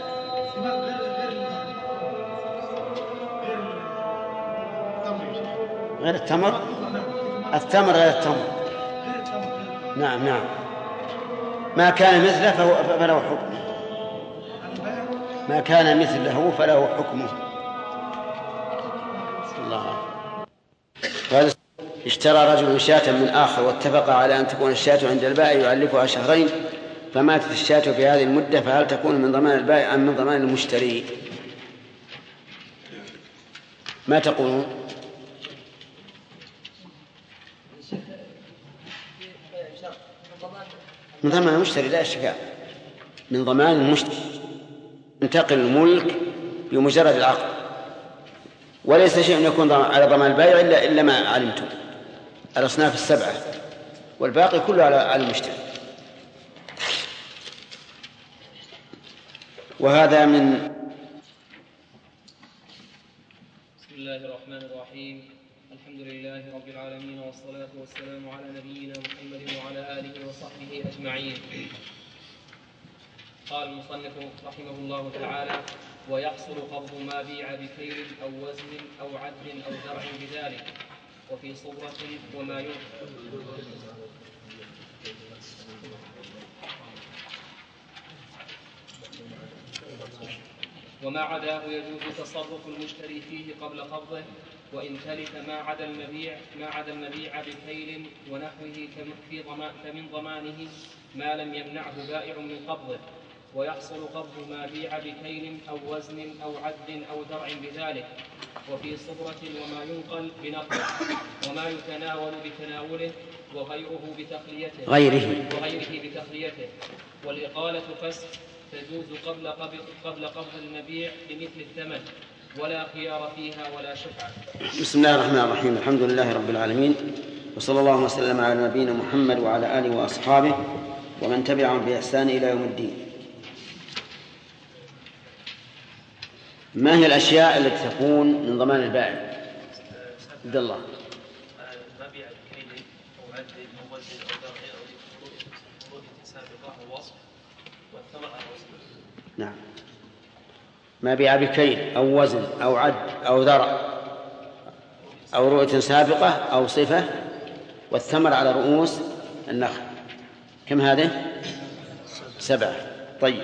غير التمر. الثمر غير التمر. نعم نعم. ما كان مثله فله حكمه. ما كان مثله فله حكمه. الله. قال اشترى رجل شاة من آخر واتفق على أن تكون الشاة عند البائع يعلفها شهرين، فماتت الشاة في هذه المدة، فهل تكون من ضمان البائع أم من ضمان المشتري؟ ما تقولون؟ من ضمان المشتري لا إشكال، من ضمان المشتري ينتقل الملك بمجرد العقد، وليس شيء يكون على ضمان البائع إلا ما علمتم، الأصناف السبعة، والباقي كله على المشتري. وهذا من بسم الله الرحمن الرحيم. الحمد لله رب العالمين، والصلاة والسلام على نبينا محمد وعلى آله وصحبه أجمعين. قال المصنف رحمه الله تعالى: ويحصل قبض ما بيع بكيل أو وزن أو عد أو زرع بذلك، وفي صبرة وما وما عداه يجوز تصرف المشتري فيه قبل قبضه، وإن تلف ما عدا المبيع بكيل ونحوه فمن ضمانه ما لم يمنعه بائع من قبضه. ويحصل قبض ما بيع بكيل أو وزن أو عد أو زرع بذلك، وفي صبرة وما ينقل بنقله، وما يتناول بتناوله، وغيره بتخليته. والإقالة فسخ تجوز قبل قبض المبيع بمثل الثمن، ولا خيار فيها ولا شفعة. بسم الله الرحمن الرحيم. الحمد لله رب العالمين، وصلى الله وسلم على نبينا محمد وعلى آله وأصحابه ومن تبعهم بإحسان إلى يوم الدين. ما هي الأشياء التي تكون من ضمان البائع؟ عبد الله. مبيع بكيل أو عد أو وزن أو درع أو فروض سابقة أو وصف، والثمر على وصف. نعم. ما بيع بكيل أو وزن أو عد أو ذرع أو رؤية سابقة أو صفة، والثمر على رؤوس النخل. كم هذه؟ 7. طيب،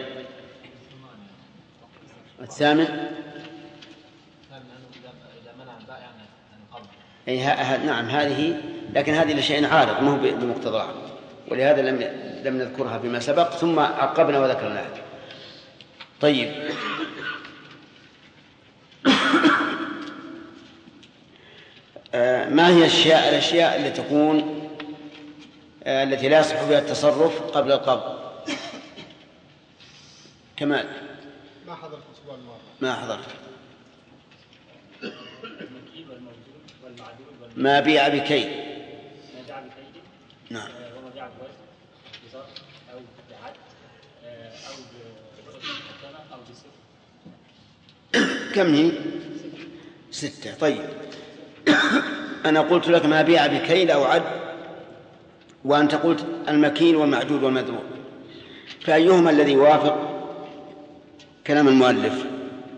الثامن نعم هذه، لكن هذه لشيء عارض ما هو بمقتضى العقد، ولهذا لم نذكرها فيما سبق، ثم عقبنا وذكرناها. طيب، ما هي الأشياء التي تكون التي لا يصح بها التصرف قبل القبض؟ كمال. ما حضرت الأسبوع الماضي. ما حضرت. ما بيع بكيل. نعم. وما بيع بوزن أو بعد أو بثمن أو بصفر. كم هي؟ 6. طيب، أنا قلت لك ما بيع بكيل أو عد، وأنت قلت المكيل والمعدود والمذروع، فأيهما الذي يوافق كلام المؤلف؟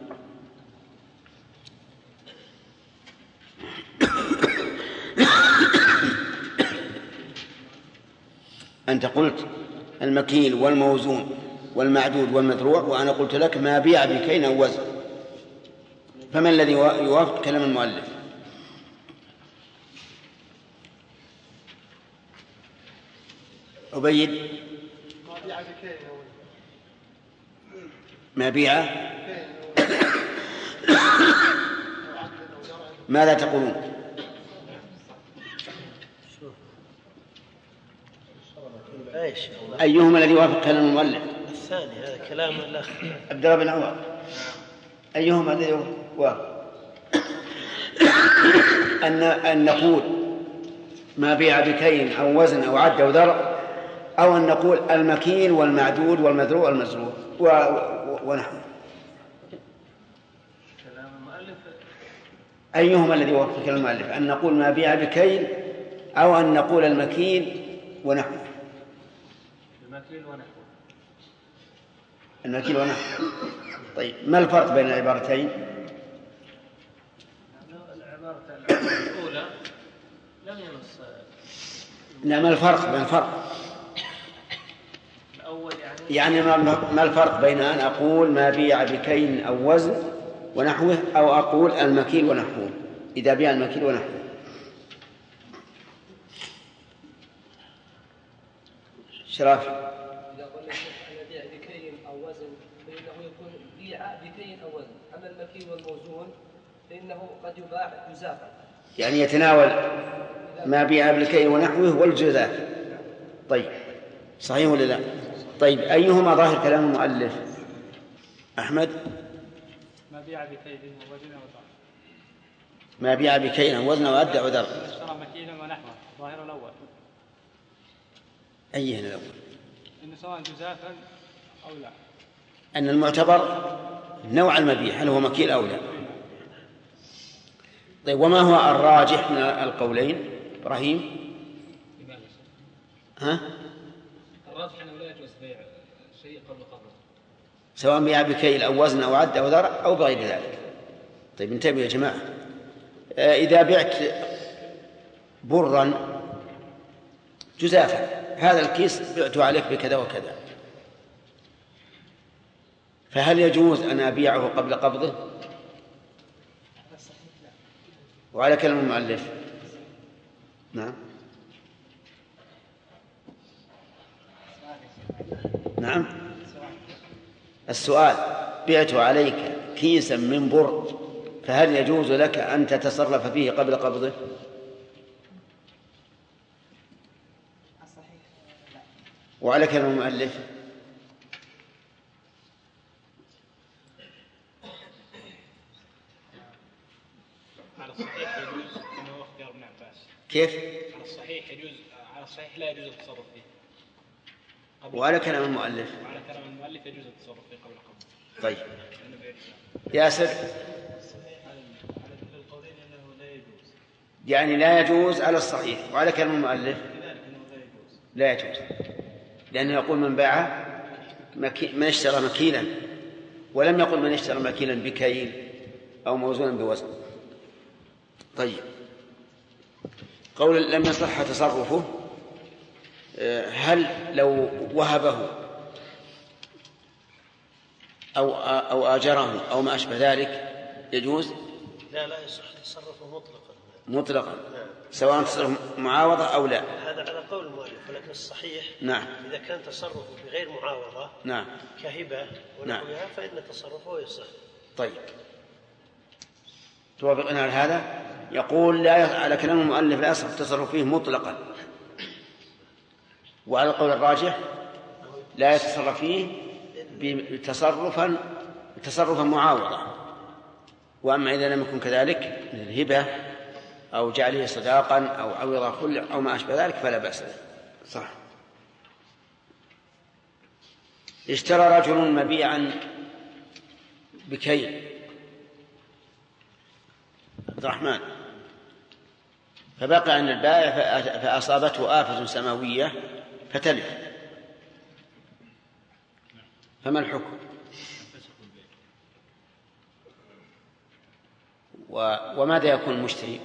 أنت قلت المكيل والموزون والمعدود والمذروع، وأنا قلت لك ما بيع بكيل أو وزن، فما الذي يوافق كلام المؤلف؟ أبيد. ما بيع بكيل. ماذا تقولون؟ أيهما الذي يوافق كلام المؤلف؟ الثاني، هذا كلام الأخ عبد الله بن عمر. أيهما الذي يوافق؟ أن نقول ما بيع بكيل أو وزن أو عد أو ذرع، أو أن نقول المكيل والمعدود والمذروع والمزروع ونحوه. كلام المؤلف. أيهما الذي يوافق كلام المؤلف؟ أن نقول ما بيع بكيل أو أن نقول المكيل ونحوه؟ المكيل ونحوه. المكيل ونحوه. طيب ما الفرق بين العبارتين؟ العبارة الأولى لم ينص. لا، ما الفرق بين الفرق؟ الأول يعني ما الفرق بين أن أقول ما بيع بكيل أو وزن ونحوه أو أقول المكيل ونحوه؟ إذا بيع المكيل ونحوه. شرافي. إذا قلنا أن بيع بكيل أو وزن فإنه يكون بيع بكيل أو وزن، أما المكيل والموزون فإنه قد يباع جزافا. يعني يتناول ما بيع بالكيل ونحوه والجزاف. طيب صحيح ولا لا؟ طيب أيهما ظاهر كلام المؤلف؟ أحمد. ما بيع بكيل ووزن وذر. ما بيع بكيل ووزن وعد وذر. اشترى مكيلا ونحوه. ظاهر الأول. أيه الأول؟ إنه سواء جزافا أو لا. أن المعتبر نوع المبيع، هل هو مكيل أو لا؟ طيب وما هو الراجح من القولين إبراهيم؟ ها؟ الراجح أنه لا يجوز بيع شيء قبل قبضه، سواء بيع بكيل أو وزن أو عد أو ذرع أو بغير ذلك. طيب انتبهوا يا جماعة، إذا بعت برا جزافا، هذا الكيس بعته عليك بكذا وكذا، فهل يجوز أن أبيعه قبل قبضه؟ وعلى كلام المؤلف نعم. نعم. السؤال: بعت عليك كيسا من بر، فهل يجوز لك أن تتصرف فيه قبل قبضه؟ وعلى كلام المؤلف على الصحيح يجوز انه اختيار ابن عباس. كيف؟ على الصحيح يجوز، على الصحيح لا يجوز التصرف فيه. وعلى كلام المؤلف. وعلى كلام المؤلف يجوز التصرف فيه قبل قبضه. طيب ياسر. يعني لا يجوز على الصحيح، وعلى كلام المؤلف لا يجوز، لأنه يقول من باع من اشترى مكيلا، ولم يقل من اشترى مكيلا بكيل أو موزونا بوزن. طيب قول لم يصح تصرفه، هل لو وهبه أو آجره أو ما أشبه ذلك يجوز؟ لا يصح تصرفه مطلقا سواء تصرف معاوضة أو لا. هذا على قول المؤلف، ولكن الصحيح نعم إذا كان تصرفه بغير معاوضة نعم كهبة ونحوها فإن تصرفه يصح. طيب توافقنا على هذا؟ يقول لا على كلام المؤلف لا يصح التصرف فيه مطلقا، وعلى القول الراجح لا يتصرف فيه تصرفا معاوضة. وأما إذا لم يكن كذلك من الهبة أو جعله صداقا أو عوض خلع أو ما أشبه ذلك فلا بأس. صح. اشترى رجل مبيعا بكيل، عبد الرحمن، فبقى عند البائع فأصابته آفة سماوية فتلف، فما الحكم؟ وماذا يكون المشتري؟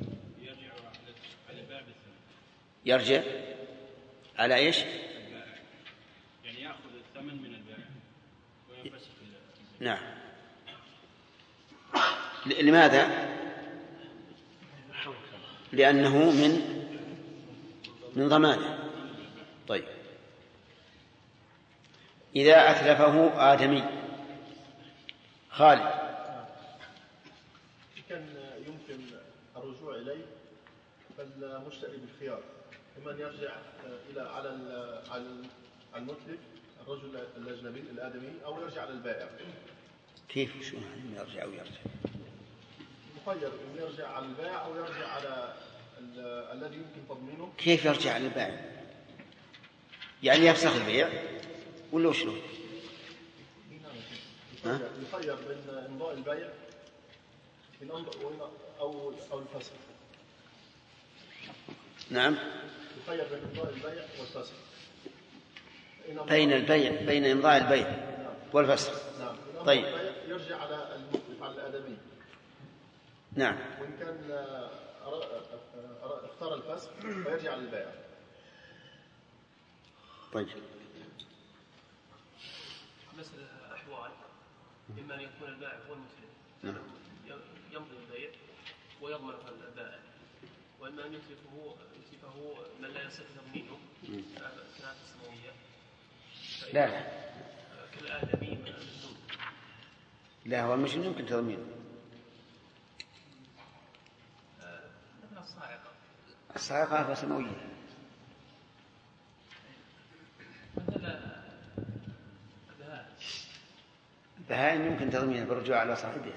يرجع على ايش؟ يعني ياخذ الثمن من البائع وينفسخ. نعم. لماذا؟ لأنه من ضمانه. طيب إذا أتلفه آدمي، خالد، كان يمكن الرجوع إليه فالمشتري بالخيار، إما أن يرجع على المتلف الرجل الأجنبي الآدمي أو يرجع على البائع. كيف شو يرجع ويرجع؟ مخير إن يرجع على البائع أو يرجع على الذي يمكن تضمينه. كيف يرجع على البائع؟ يعني يفسخ البيع ولا شنو؟ يخير بين إمضاء البيع أو الفسخ. نعم. يخير بين إمضاء البيع والفسخ. بين إمضاء البيع والفسخ. نعم. طيب. يرجع على المتلف على الآدمي. نعم. وإن كان اختار الفسخ فيرجع على البائع. طيب. مسألة أحوال، إما أن يكون البائع هو المتلف يمضي البيع ويضمن البائع، وإما أن يتلفه من لا يصح تضمينه كالآفة السماوية. لا كالآدمي المجنون. لا هو المجنون يمكن تضمينه. مثل الصاعقة آفة سماوية. البهائم يمكن تضمينها بالرجوع على صاحبها.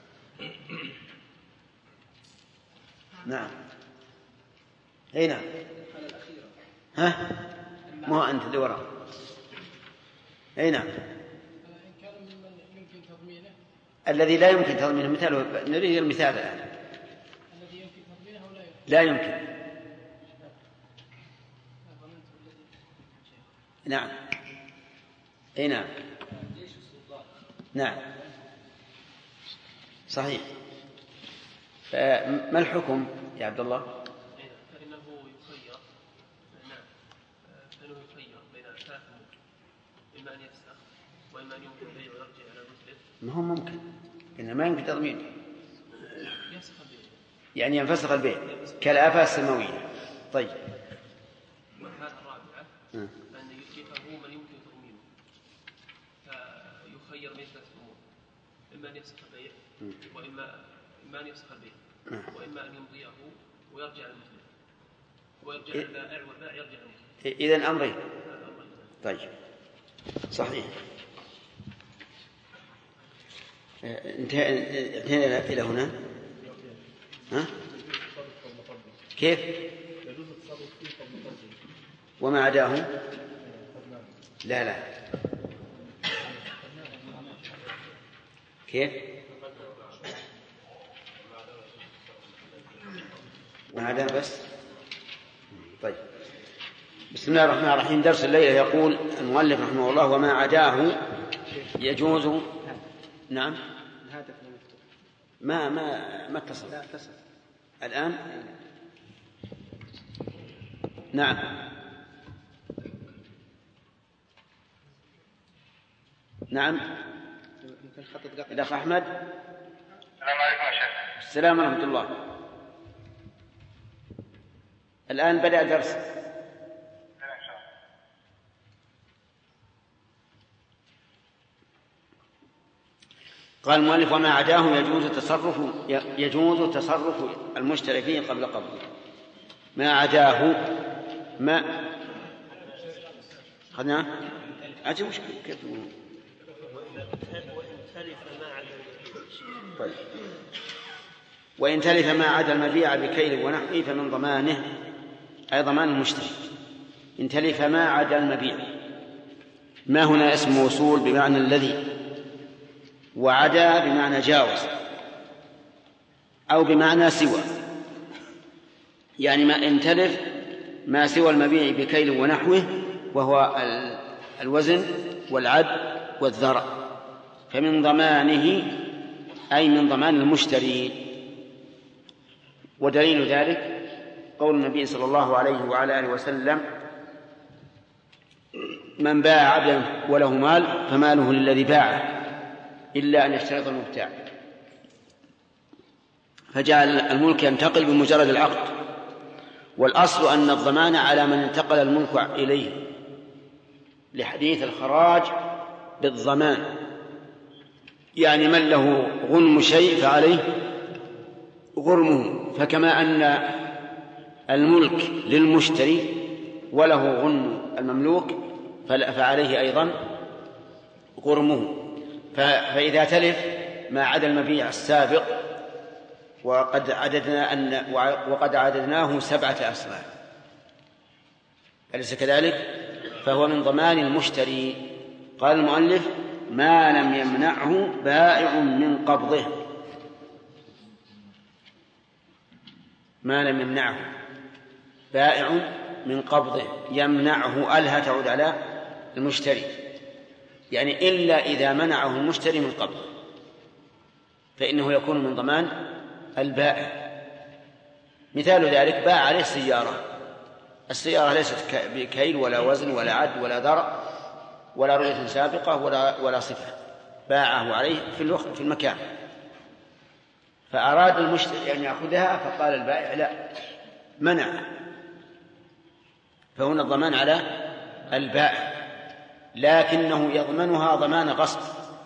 نعم. أي نعم. ها؟ مو أنت اللي وراء. أي نعم. الذي لا يمكن تضمينه مثاله، نريد المثال الآن. الذي يمكن تضمينه أو لا يمكن. نعم. أي نعم. نعم صحيح. فما الحكم يا عبد الله؟ فإنه يخير. نعم. فإنه يخير بين ثلاث أمور، إما أن يفسخ وإما أن يمكن البيع ويرجع على المتلف. ما هو ممكن، إنه ما يمكن تضمينه. يفسخ البيع. يعني ينفسخ البيع كالآفة السماوية. طيب. والحالة الرابعة أن يتلفه من يمكن تضمينه، فيخير بين ثلاث أمور، إما أن يفسخ البيع وإما أن يفسخ البيع وإما أن يمضيه ويرجع المتلف، ويرجع البائع والبائع يرجع المتلف. إذن أمرين. طيب صحيح. انتهينا إلى هنا. ها؟ كيف؟ وما عداه لا كيف؟ ما عداه بس. طيب بسم الله الرحمن الرحيم. درس الليلة يقول المؤلف رحمه الله وما عداه يجوز. نعم. ما اتصل الآن. نعم. نعم. الأخ أحمد. السلام عليكم يا شيخ. السلام ورحمة الله. الآن بدأ درس. قال المؤلف وما عداه يجوز تصرف المشتري فيه قبل قبضه. ما عداه ما خذنا أجل مشكلة كيف تقولون؟ طيب. وإن تلف ما عدا المبيع بكيل ونحوه فمن ضمانه أي ضمان المشتري. إن تلف ما عدا المبيع، ما هنا اسم موصول بمعنى الذي، وعدا بمعنى جاوز أو بمعنى سوى، يعني ما إن تلف ما سوى المبيع بكيل ونحوه وهو الوزن والعد والذرع فمن ضمانه أي من ضمان المشتري. ودليل ذلك قول النبي صلى الله عليه وعلى آله وسلم من باع عبدا وله مال فماله للذي باعه إلا أن يشترط المبتاع، فجعل الملك ينتقل بمجرد العقد. والأصل أن الضمان على من انتقل الملك إليه لحديث الخراج بالضمان، يعني من له غنم شيء فعليه غرمه. فكما أن الملك للمشتري وله غنم المملوك فعليه أيضا غرمه. فإذا تلف ما عدا المبيع السابق وقد عددناه 7 أسماء أليس كذلك؟ فهو من ضمان المشتري. قال المؤلف ما لم يمنعه بائع من قبضه. ما لم يمنعه بائع من قبضه، يمنعه ألها تعود على المشتري، يعني إلا إذا منعه المشتري من قبضه فإنه يكون من ضمان البائع. مثال ذلك باع عليه السيارة ليست بكيل ولا وزن ولا عد ولا ذرع ولا رؤية سابقة ولا صفة، باعه عليه في المكان، فأراد المشتري أن يأخذها فقال البائع لا، منع، فهنا الضمان على البائع، لكنه يضمنها ضمان غصب.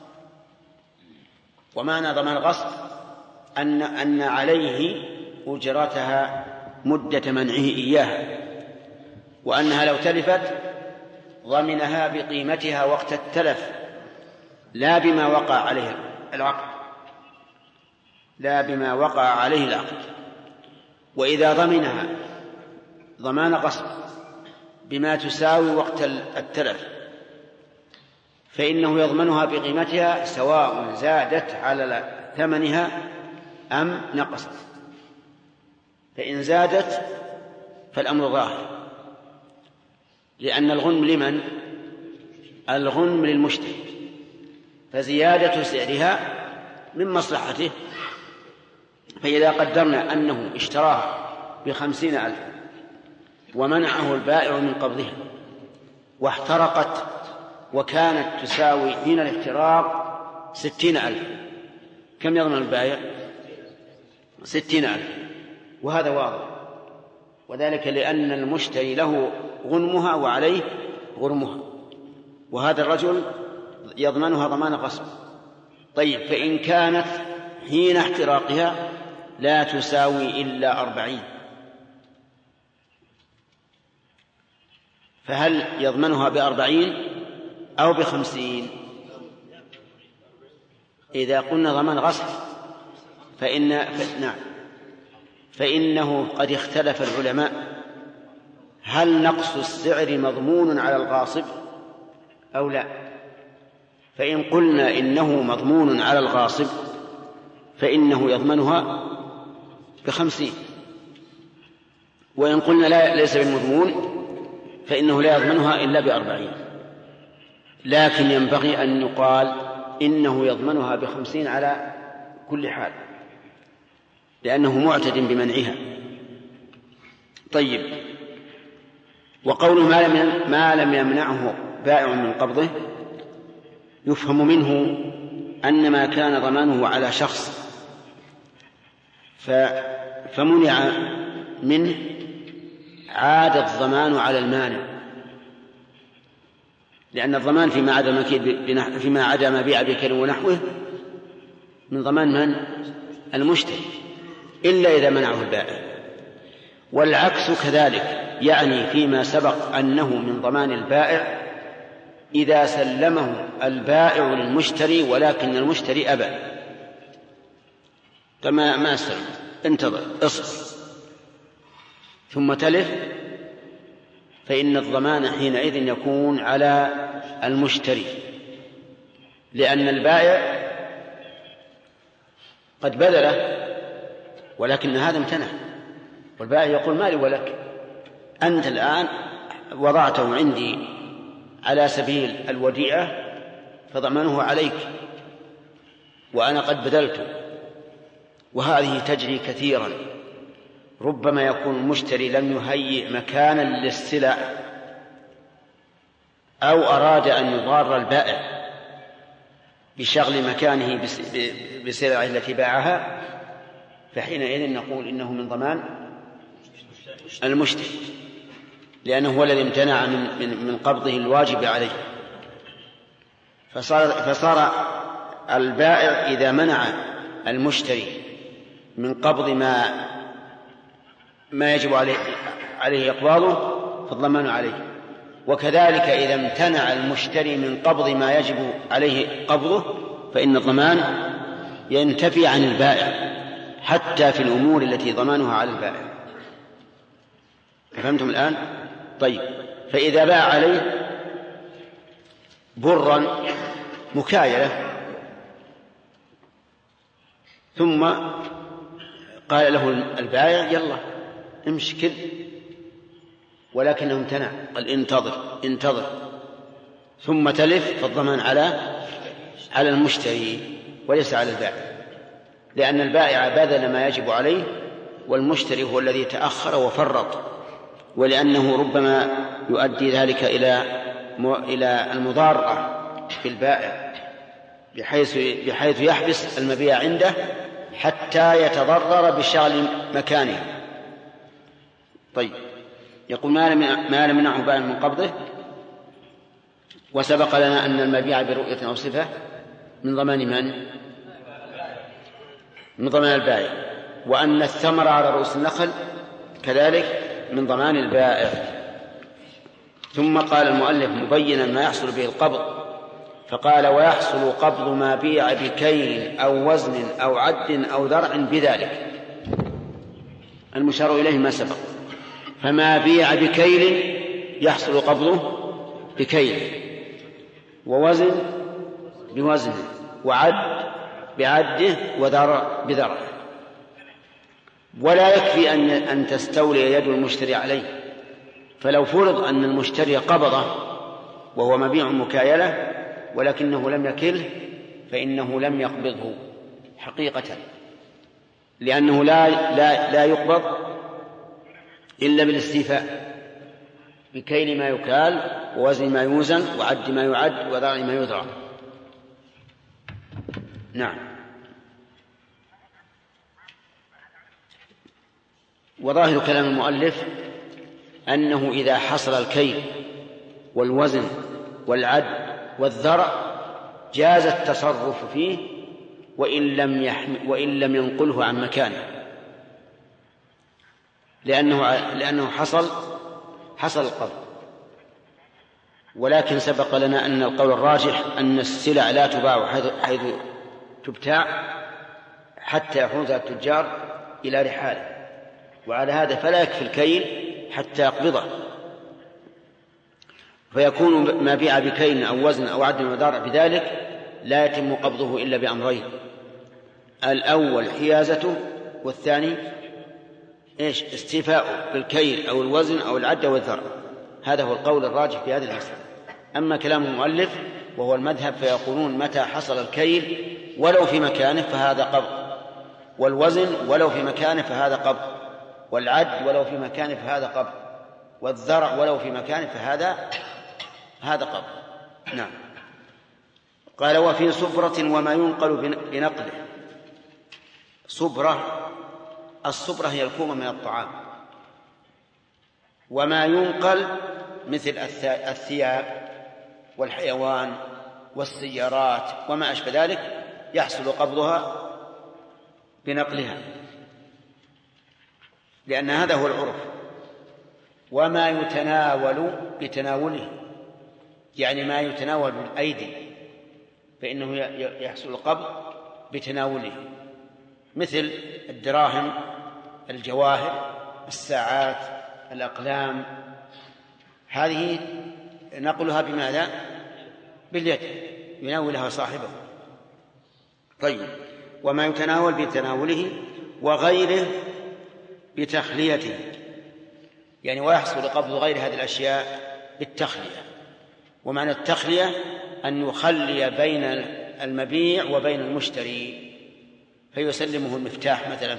ومعنى ضمان غصب أن عليه أجرتها مدة منعه إياها، وأنها لو تلفت ضمنها بقيمتها وقت التلف لا بما وقع عليه العقد. وإذا ضمنها ضمان غصب بما تساوي وقت التلف فإنه يضمنها بقيمتها سواء زادت على ثمنها أم نقصت. فإن زادت فالأمر ظاهر، لأن الغنم لمن؟ الغنم للمشتري، فزيادة سعرها من مصلحته. فإذا قدرنا أنه اشتراها ب50,000 ومنعه البائع من قبضها واحترقت وكانت تساوي حين الاحتراق 60,000، كم يضمن البائع؟ 60,000. وهذا واضح، وذلك لأن المشتري له غنمها وعليه غرمها، وهذا الرجل يضمنها ضمان غصب. طيب، فإن كانت حين احتراقها لا تساوي إلا 40، فهل يضمنها ب40 أو ب50؟ إذا قلنا ضمان غصب فإنه قد اختلف العلماء هل نقص السعر مضمون على الغاصب أو لا. فإن قلنا إنه مضمون على الغاصب فإنه يضمنها ب50، وإن قلنا لا ليس بالمضمون فإنه لا يضمنها إلا ب40. لكن ينبغي أن يقال إنه يضمنها ب50 على كل حال، لأنه معتد بمنعها. طيب، وقوله ما لم يمنعه بائع من قبضه يفهم منه أن ما كان ضمانه على شخص فمنع منه عاد الضمان على المانع، لأن الضمان فيما عدا مبيع بكيل ونحوه من ضمان من؟ المشتري، إلا إذا منعه البائع. والعكس كذلك، يعني فيما سبق أنه من ضمان البائع إذا سلمه البائع للمشتري ولكن المشتري أبى، كما ما سلم، انتظر اصبر ثم تلف، فإن الضمان حينئذ يكون على المشتري، لأن البائع قد بذله ولكن هذا امتنع، والبائع يقول مالي ولك، أنت الآن وضعته عندي على سبيل الوديعة فضمنه عليك وأنا قد بذلته. وهذه تجري كثيرا، ربما يكون المشتري لم يهيئ مكانا للسلع أو أراد أن يضار البائع بشغل مكانه بسلعه التي باعها، فحينئذ نقول إنه من ضمان المشتري، لأنه هو الذي امتنع من قبضه الواجب عليه. فصار البائع إذا منع المشتري من قبض ما يجب عليه إقباضه فالضمان عليه. وكذلك إذا امتنع المشتري من قبض ما يجب عليه قبضه فإن الضمان ينتفي عن البائع حتى في الأمور التي ضمانها على البائع. فهمتم الآن؟ طيب، فإذا باع عليه برا مكايلة ثم قال له البائع يلا امشي، ولكنه امتنع، قال انتظر ثم تلف، فالضمان على المشتري وليس على البائع، لأن البائع بذل ما يجب عليه والمشتري هو الذي تأخر وفرط، ولأنه ربما يؤدي ذلك إلى المضارة في البائع بحيث يحبس المبيع عنده حتى يتضرر بشغل مكانه. طيب، يقول ما لم يمنعه بائع من قبضه. وسبق لنا أن المبيع برؤية أو صفة من ضمان من؟ من ضمان البائع، وأن الثمر على رؤوس النخل كذلك من ضمان البائع. ثم قال المؤلف مبينا ما يحصل به القبض، فقال ويحصل قبض ما بيع بكيل أو وزن أو عد أو ذرع بذلك. المشار إليه ما سبق، فما بيع بكيل يحصل قبضه بكيل، ووزن بوزن، وعد بعده، وذرع بذرع. ولا يكفي أن تستولي يد المشتري عليه، فلو فرض أن المشتري قبضه وهو مبيع مكايلة ولكنه لم يكله فإنه لم يقبضه حقيقة، لأنه لا يقبض إلا بالاستيفاء بكيل ما يكال، ووزن ما يوزن، وعد ما يعد، وذرع ما يذرع. نعم. وظاهر كلام المؤلف أنه إذا حصل الكيل والوزن والعد والذرع جاز التصرف فيه وإن لم ينقله عن مكانه، لأنه حصل القبض. ولكن سبق لنا أن القول الراجح أن السلع لا تباع حيث تبتاع حتى يحوزها التجار إلى رحاله، وعلى هذا فلا يكفي الكيل حتى يقبضه، فيكون ما بيع بكيل أو وزن أو عد وذرع بذلك لا يتم قبضه إلا بأمرين: الأول حيازته، والثاني استيفاؤه بالكيل أو الوزن أو العد والذرع. هذا هو القول الراجح في هذه المسألة. أما كلام المؤلف وهو المذهب فيقولون متى حصل الكيل ولو في مكانه فهذا قبض، والوزن ولو في مكانه فهذا قبض، والعد ولو في مكانه فهذا قبض، والذرع ولو في مكانه فهذا قبض. نعم. قال وفي صبرة وما ينقل بنقله. الصبرة هي الكومة من الطعام، وما ينقل مثل الثياب والحيوان والسيارات وما أشبه ذلك يحصل قبضها بنقلها، لأن هذا هو العرف. وما يتناول بتناوله، يعني ما يتناول بالأيدي فإنه يحصل القبض بتناوله، مثل الدراهم، الجواهر، الساعات، الأقلام، هذه نقلها بماذا؟ باليد، يناولها صاحبه. طيب، وما يتناول بتناوله وغيره بتخليته، يعني ويحصل قبض غير هذه الأشياء بالتخلية. ومعنى التخلية أن يخلي بين المبيع وبين المشتري، فيسلمه المفتاح مثلا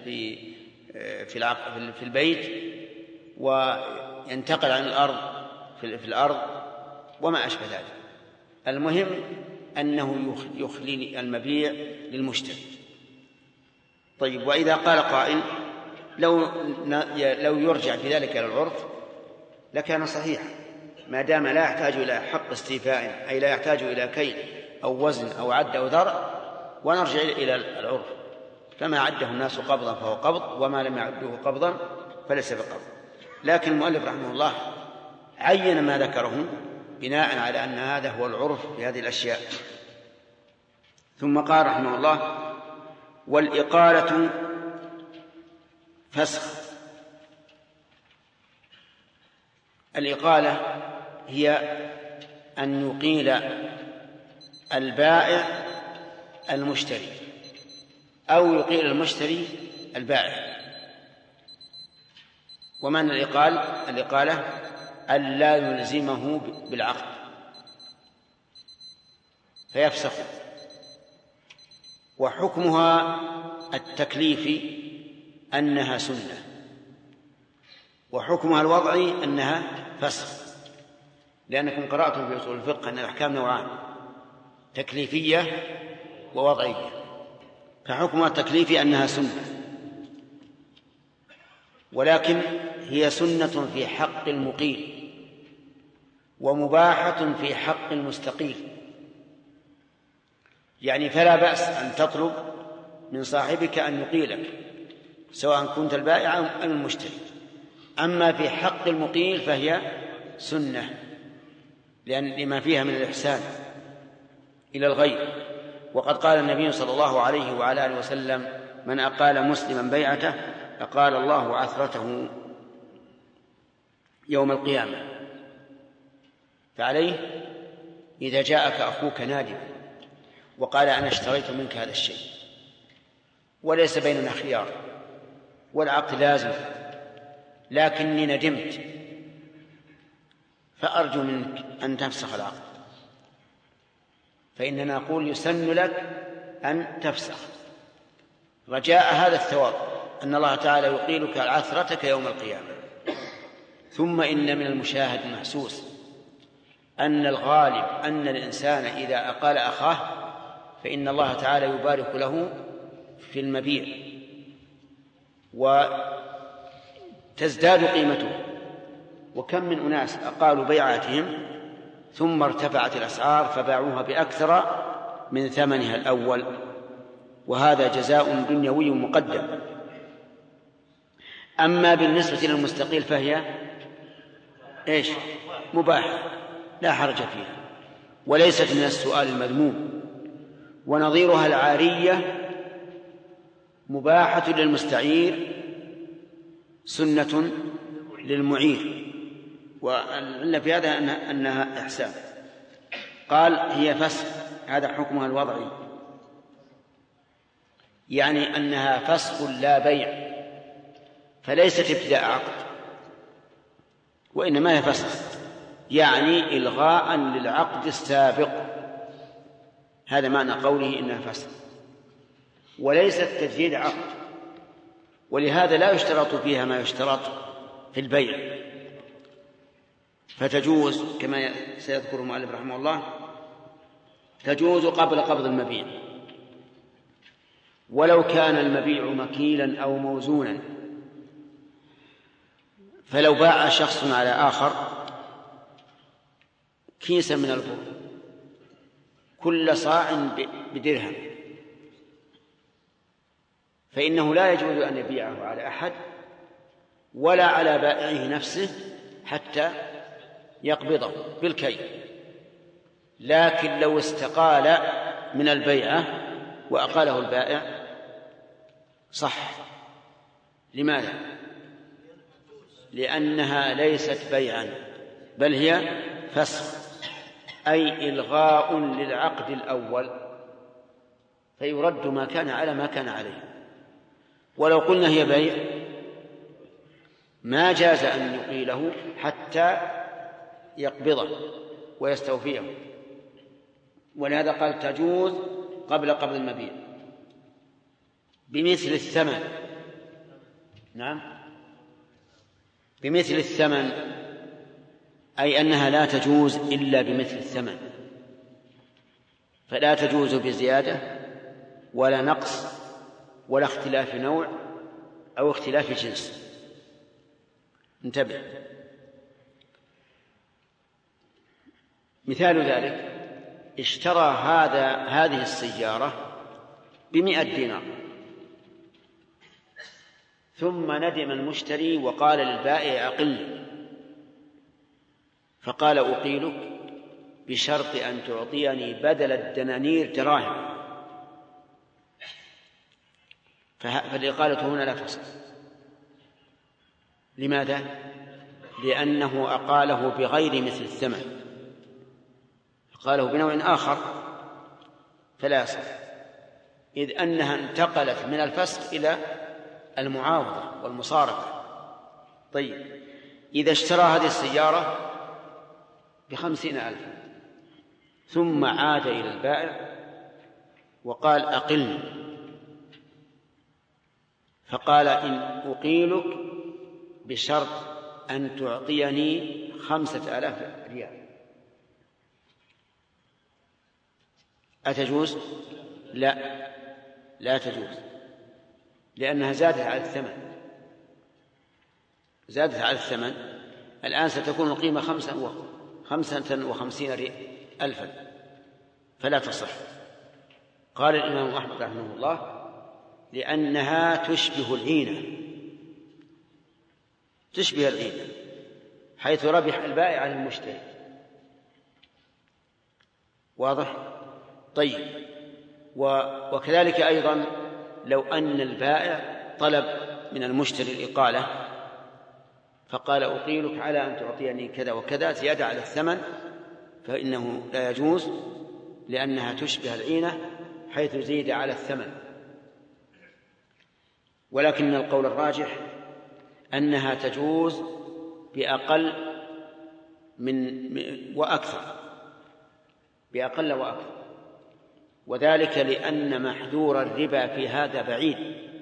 في البيت وينتقل عن الأرض في الأرض وما أشبه ذلك. المهم أنه يخلي المبيع للمشتري. طيب، وإذا قال قائل لو يرجع في ذلك إلى العرف لكان صحيح، ما دام لا يحتاج إلى حق استيفاء، أي لا يحتاج إلى كيل أو وزن أو عد أو ذرع، ونرجع إلى العرف. فما عده الناس قبضا فهو قبض، وما لم يعده قبضا فليس بقبض. لكن المؤلف رحمه الله عين ما ذكره بناء على أن هذا هو العرف بهذه الأشياء. ثم قال رحمه الله: والإقالة فسخ. الإقالة هي أن يقيل البائع المشتري أو يقيل المشتري البائع. ومعنى الإقالة أن لا يلزمه بالعقد فيفسخ. وحكمها التكليفي أنها سنة، وحكمها الوضعي أنها فسخ، لأنكم قرأتم في أصول الفقه أن الأحكام نوعان: تكليفية ووضعية. فحكمها التكليفي أنها سنة، ولكن هي سنة في حق المقيل ومباحة في حق المستقيل. يعني فلا بأس أن تطلب من صاحبك أن يقيلك سواء كنت البائع أو المشتري. أما في حق المقيل فهي سنة لما فيها من الإحسان إلى الغير. وقد قال النبي صلى الله عليه وعلى آله وسلم: من أقال مسلما بيعته أقال الله عثرته يوم القيامة. فعليه إذا جاءك أخوك نادما وقال: أنا اشتريت منك هذا الشيء وليس بيننا خيار والعقد لازم، لكني ندمت، فأرجو منك أن تفسخ العقد، فإننا نقول: يسن لك أن تفسخ رجاء هذا الثواب، أن الله تعالى يقيلك عثرتك يوم القيامة. ثم إن من المشاهد المحسوس أن الغالب أن الإنسان إذا أقال أخاه فإن الله تعالى يبارك له في المبيع وتزداد قيمته. وكم من أناس أقالوا بيعاتهم ثم ارتفعت الأسعار فباعوها بأكثر من ثمنها الأول، وهذا جزاء دنيوي مقدم. أما بالنسبة للمستقيل فهي مباحة لا حرج فيها وليست من السؤال المذموم. ونظيرها العارية مباحة للمستعير سنة للمعير، وإلا في هذا أنها إحسان. قال: هي فسخ، هذا حكمها الوضعي، يعني أنها فسخ لا بيع، فليست ابتداء عقد، وإنما هي فسخ، يعني إلغاء للعقد السابق. هذا معنى قوله إنها فسخ، وليست تجديد عقد. ولهذا لا يشترط فيها ما يشترط في البيع، فتجوز كما سيذكر المؤلف رحمه الله، تجوز قبل قبض المبيع، ولو كان المبيع مكيلا أو موزونا. فلو باع شخص على آخر كيسا من البر كل صاع بدرهم، فإنه لا يجوز أن يبيعه على أحد ولا على بائعه نفسه حتى يقبضه بالكيل. لكن لو استقال من البيعة وأقاله البائع صح. لماذا؟ لأنها ليست بيعا بل هي فسخ، أي إلغاء للعقد الأول، فيرد ما كان على ما كان عليه. ولو قلنا هي بيع ما جاز أن يقيله حتى يقبضه ويستوفيه، ولهذا قال تجوز قبل قبض المبيع بمثل الثمن. نعم، بمثل الثمن، أي أنها لا تجوز إلا بمثل الثمن، فلا تجوز بزيادة ولا نقص ولا اختلاف نوع أو اختلاف جنس. انتبه. مثال ذلك: اشترى هذه السيارة ب100 دينار ثم ندم المشتري وقال للبائع أقل، فقال أقيلك بشرط أن تعطيني بدل الدنانير دراهم، فالإقالة هنا لا تصح. لماذا؟ لأنه أقاله بغير مثل الثمن، أقاله بنوع آخر فلا يصح، إذ أنها انتقلت من الفسخ إلى المعاوضة والمصارفة. طيب، إذا اشترى هذه السيارة ب50,000 ثم عاد إلى البائع وقال أقلني، فقال إن أقيلك بشرط أن تعطيني 5,000 ريال، أتجوز؟ لا تجوز، لأنها زادت على الثمن، زادت على الثمن. الآن ستكون القيمة 55,000 فلا تصح. قال الإمام أحمد رحمه الله لأنها تشبه العينة حيث ربح البائع على المشتري. واضح؟ طيب، وكذلك أيضا لو أن البائع طلب من المشتري الإقالة فقال أقيلك على أن تعطيني كذا وكذا زيادة على الثمن، فإنه لا يجوز، لأنها تشبه العينة حيث زيد على الثمن. ولكن القول الراجح أنها تجوز بأقل وأكثر، وذلك لأن محذور الربا في هذا بعيد.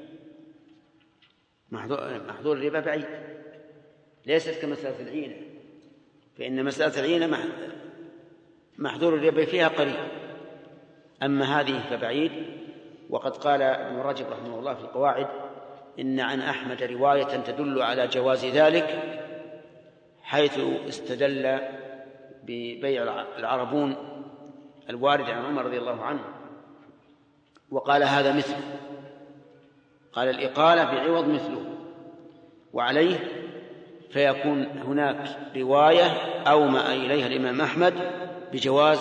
محذور الربا بعيد، ليست كمسألة العينة، فإن مسألة العينة محذور الربا فيها قريب، أما هذه فبعيد. وقد قال ابن رجب رحمه الله في القواعد إن عن أحمد رواية تدل على جواز ذلك، حيث استدل ببيع العربون الوارد عن عمر رضي الله عنه وقال هذا مثله، قال الإقالة بعوض مثله، وعليه فيكون هناك رواية أومأ إليها الإمام أحمد بجواز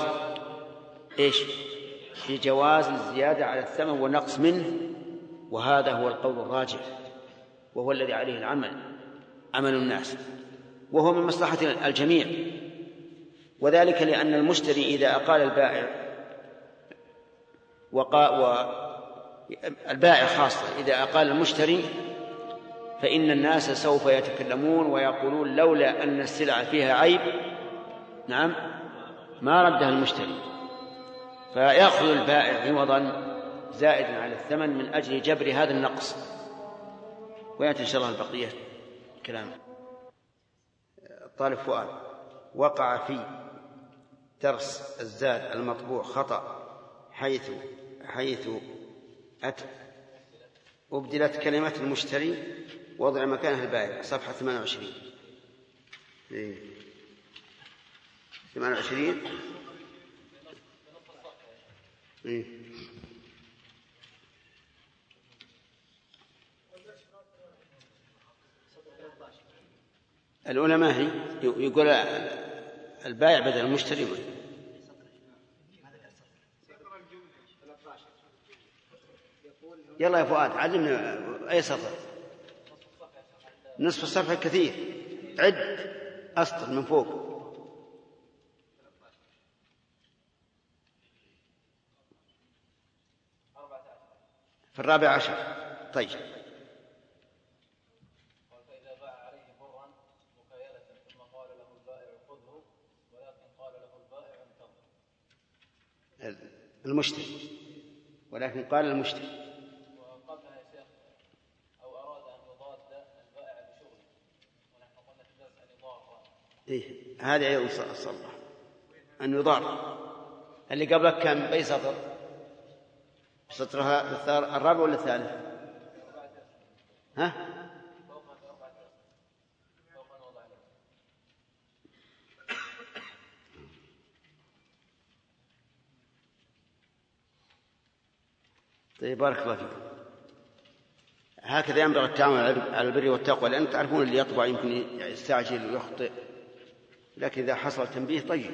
بجواز الزيادة على الثمن والنقص منه، وهذا هو القول الراجح، وهو الذي عليه عمل الناس، وهو من مصلحة الجميع. وذلك لأن المشتري إذا أقال البائع البائع خاصة إذا أقال المشتري فإن الناس سوف يتكلمون ويقولون لولا أن السلعة فيها عيب ما ردها المشتري، فيأخذ البائع عوضا زائدا على الثمن من أجل جبر هذا النقص. ويأتي إن شاء الله البقية كلام. طالب فؤاد: وقع في درس الزاد المطبوع خطأ حيث أبدلت كلمة المشتري وضع مكانها البائع. صفحة 28. 28. الأولى ما هي؟ يقول البائع بدل المشتري. يلا يا فؤاد علمنا أي سطر. نصف الصفحة كثير، عد أسطر من فوق. في 14. طيب. المشتري، ولكن قال المشتري وقبلها يا شيخ أو أراد أن يضاد البائع بشغله، ونحن قلنا في درس أن يضار. هذا أيضا صلح أن يضار. اللي قبلك كان بأي سطر؟ سطرها الرابع ولا الثالث؟ ها؟ طيب، بارك الله فيكم. هكذا ينبغي التعامل على البر والتقوى، لأن تعرفون اللي يطبع يمكن يستعجل ويخطئ، لكن إذا حصل تنبيه طيب.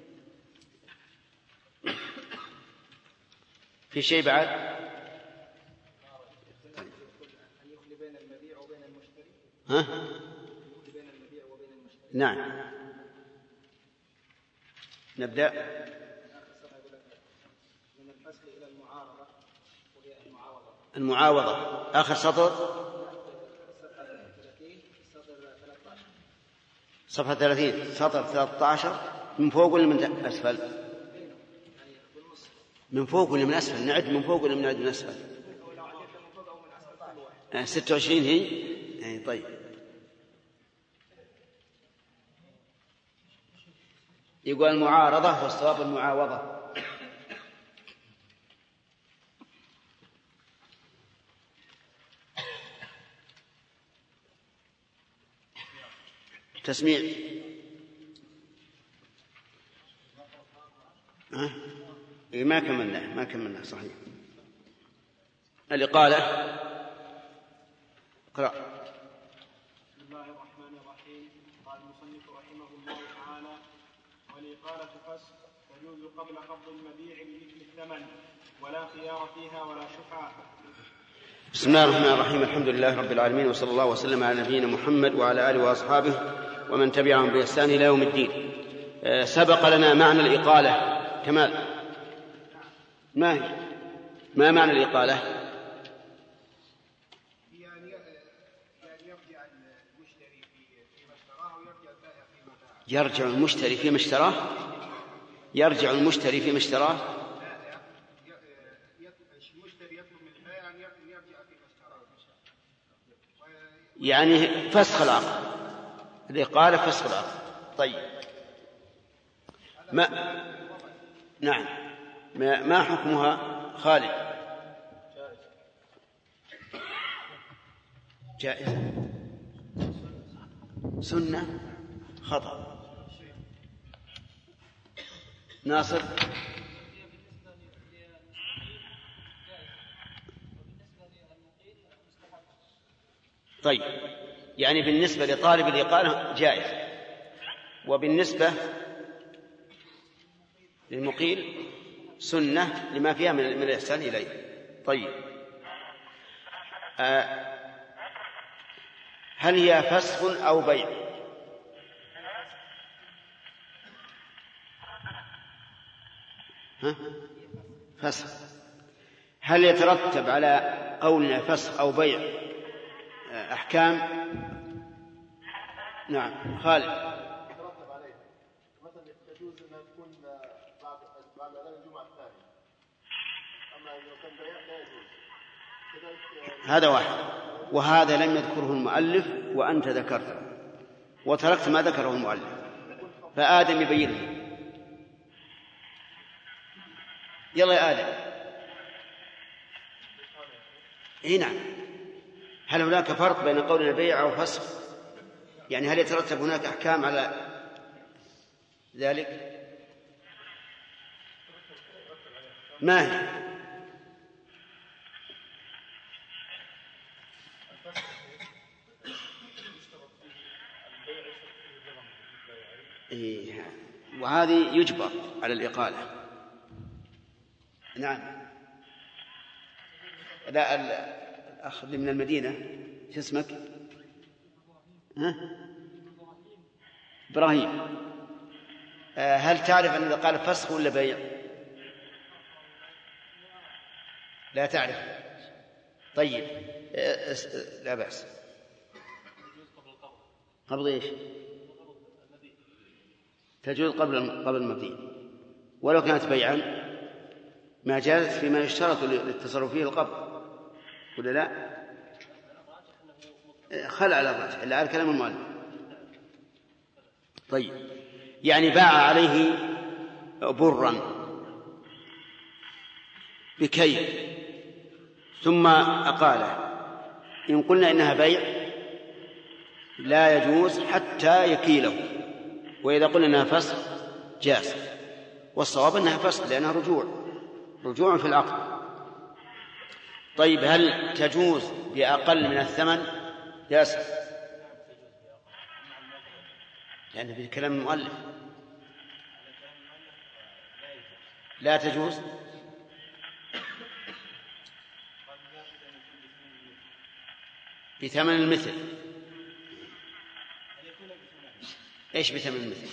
في شيء بعد؟ ها؟ نعم. نبدأ. من الفسخ إلى المعارضة وهي المعاوضة. المعاوضة آخر سطر، صفحة 30 سطر 13 من فوق ولا من أسفل؟ من فوق ولا من أسفل؟ نعد من فوق ولا نعد من أسفل؟ 26 هي؟ طيب. يقول المعارضة والصواب المعاوضة. تسميع. ما كملنا صحيح. الإقالة اقرأ. بسم الله الرحمن الرحيم. قال المصنف رحمه الله تعالى: والإقالة فسخ تجوز قبل قبض المبيع بمثل الثمن ولا خيار فيها ولا شفعة. بسم الله الرحمن الرحيم. الحمد لله رب العالمين، وصلى الله وسلم على نبينا محمد وعلى آله وأصحابه ومن تبعهم بإحسان إلى يوم الدين. سبق لنا معنى الإقالة. كمال، ما معنى الإقالة؟ يعني يرجع المشتري فيما اشتراه ويرجع البائع فيما باعه. يرجع المشتري فيما اشتراه؟ يرجع المشتري فيما اشتراه؟ المشتري يطلب من البائع أن يرجع فيما اشتراه. يعني فسخ العقد. الإقالة فسخ العقد. طيب. نعم. ما حكمها خالد؟ جائزة، سنة، خطأ. ناصر؟ طيب، يعني بالنسبة لطالب الإقالة جائز، وبالنسبة للمقيل سنة لما فيها من الإحسان إليه. طيب، هل هي فسخ أو بيع؟ فسخ. هل يترتب على قولنا فسخ أو بيع أحكام؟ نعم. خالد؟ يترتب عليه مثلا يجوز أن تكون بعد أذان الجمعة الثانية، أما إذا كان بيع لا يجوز. هذا واحد، وهذا لم يذكره المؤلف وأنت ذكرته وتركت ما ذكره المؤلف، فآدم يبينه. يلا يا آدم. نعم. هل هناك فرق بين قولنا بيع أو فسخ؟ يعني هل يترتب هناك أحكام على ذلك؟ ما هي؟ وهذه يجبر على الإقالة. نعم. لا، الأخ من المدينة شو اسمك؟ إبراهيم. هل تعرف أن إذا قال فسخ ولا بيع؟ لا تعرف. طيب، لا بأس. قبل إيش؟ تجوز قبل المبيع، ولو كانت بيعا ما جازت فيما يشترط للتصرف فيه القبض، ولا لا؟ خلع على الراجح إلا على كلام المؤلف. طيب، يعني باع عليه برا بكيل ثم أقاله، إن قلنا إنها بيع لا يجوز حتى يكيله، وإذا قلنا إنها فسخ جاز، والصواب إنها فسخ لأنها رجوع في العقد. طيب، هل تجوز بأقل من الثمن ياسر، لأنه في كلام المؤلف لا تجوز. بثمن المثل. ايش بثمن المثل؟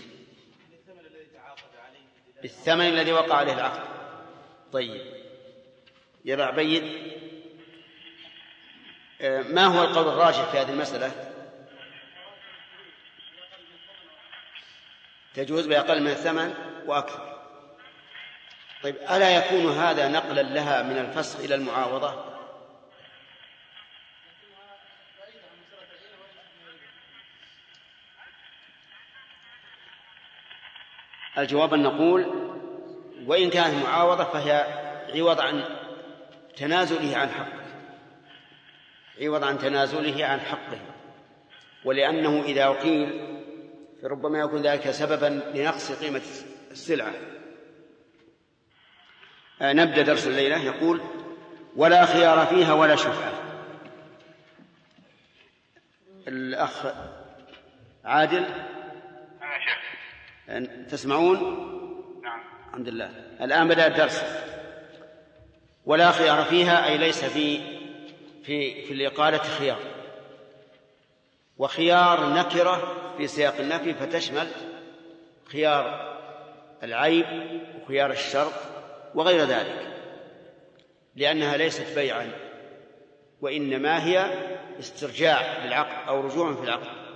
بالثمن الذي وقع عليه العقد. طيب يا عبيد، ما هو القول الراجح في هذه المسألة؟ تجوز بأقل من الثمن وأكثر. طيب ألا يكون هذا نقلا لها من الفسخ إلى المعاوضة؟ الجواب أن نقول وإن كانت معاوضة فهي عوض عن تنازله عن حقه، عوض عن تنازله عن حقه، ولأنه إذا قيل فربما يكون ذلك سببا لنقص قيمة السلعة. نبدأ درس الليلة. يقول ولا خيار فيها ولا شفعة. الأخ عادل تسمعون؟ نعم الحمد لله. الآن بدأ الدرس. ولا خيار فيها أي ليس في الإقالة خيار، وخيار نكرة في سياق النفي فتشمل خيار العيب وخيار الشرط وغير ذلك، لأنها ليست بيعا وإنما هي استرجاع للعقد أو رجوع في العقد.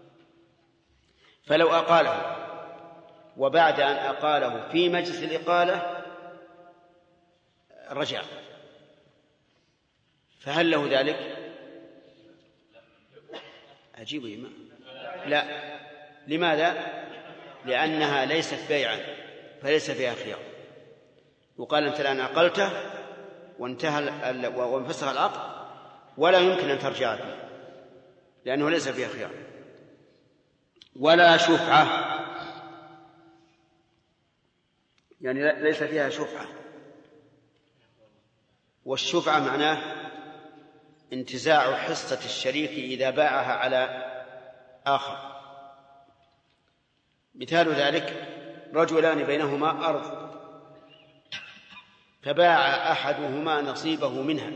فلو أقاله وبعد أن أقاله في مجلس الإقالة رجع، فهل له ذلك؟ عجيب يا إمام. لا. لماذا؟ لأنها ليست بيعا فليس فيها خيار. وقال أنت الآن أقلته وانتهى وانفسخ العقد ولا يمكن أن ترجع فيه لأنه ليس فيها خيار. ولا شفعة يعني ليس فيها شفعة، والشفعة معناه انتزاع حصة الشريك إذا باعها على آخر. مثال ذلك رجلان بينهما أرض فباع أحدهما نصيبه منها،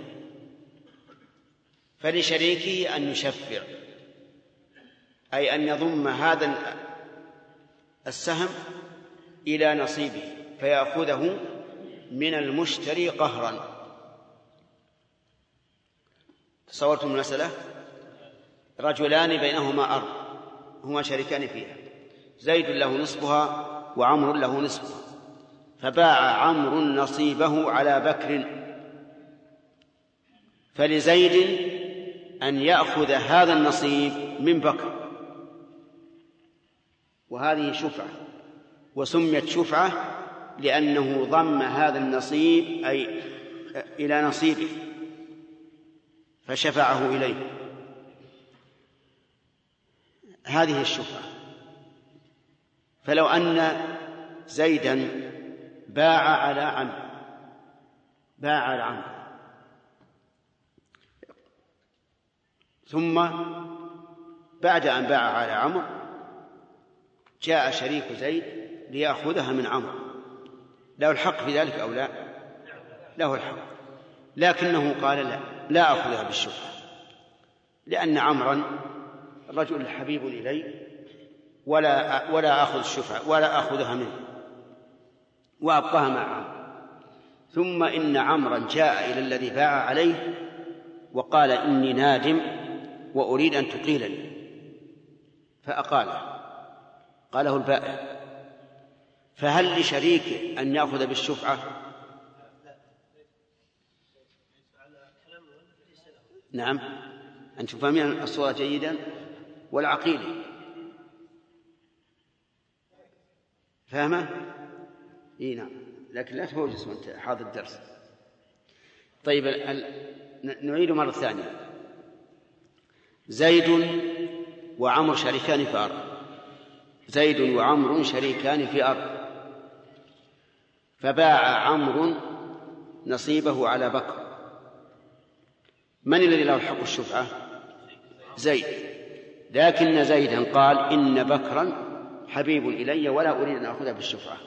فلشريكه أن يشفع أي أن يضم هذا السهم إلى نصيبه فيأخذه من المشتري قهرا. تصورتم المسألة؟ رجلان بينهما أرض هما شريكان فيها، زيد له نصفها وعمر له نصفها، فباع عمرو نصيبه على بكر، فلزيد أن يأخذ هذا النصيب من بكر، وهذه شفعة، وسميت شفعة لأنه ضم هذا النصيب أي إلى نصيبه فشفعه إليه. هذه الشفعة. فلو أن زيدا باع على عمرو ثم بعد أن باع على عمرو جاء شريك زيد ليأخذها من عمرو، له الحق في ذلك أو لا؟ له الحق، لكنه قال لا أخذها بالشفعة لأن عمرا رجل حبيب إلي ولا أخذ الشفعة ولا أخذها منه وأبقاها مع عمرو. ثم إن عمرا جاء إلى الذي باع عليه وقال إني نادم وأريد أن تقيلني، فأقاله، قاله البائع. فهل لشريكه أن يأخذ بالشفعة؟ نعم، أنتم فاهمين الصورة جيدا. والعقيلة فاهمة؟ إيه نعم، لكن لا تهوجس وأنت حاضر الدرس. طيب نعيد مرة ثانية. زيد وعمر شريكان في أرض، زيد وعمر شريكان في أرض، فباع عمرو نصيبه على بكر، من الذي له حق الشفعة؟ زيد، لكن زيدا قال إن بكرا حبيب إلي ولا أريد أن أخذها بالشفعة،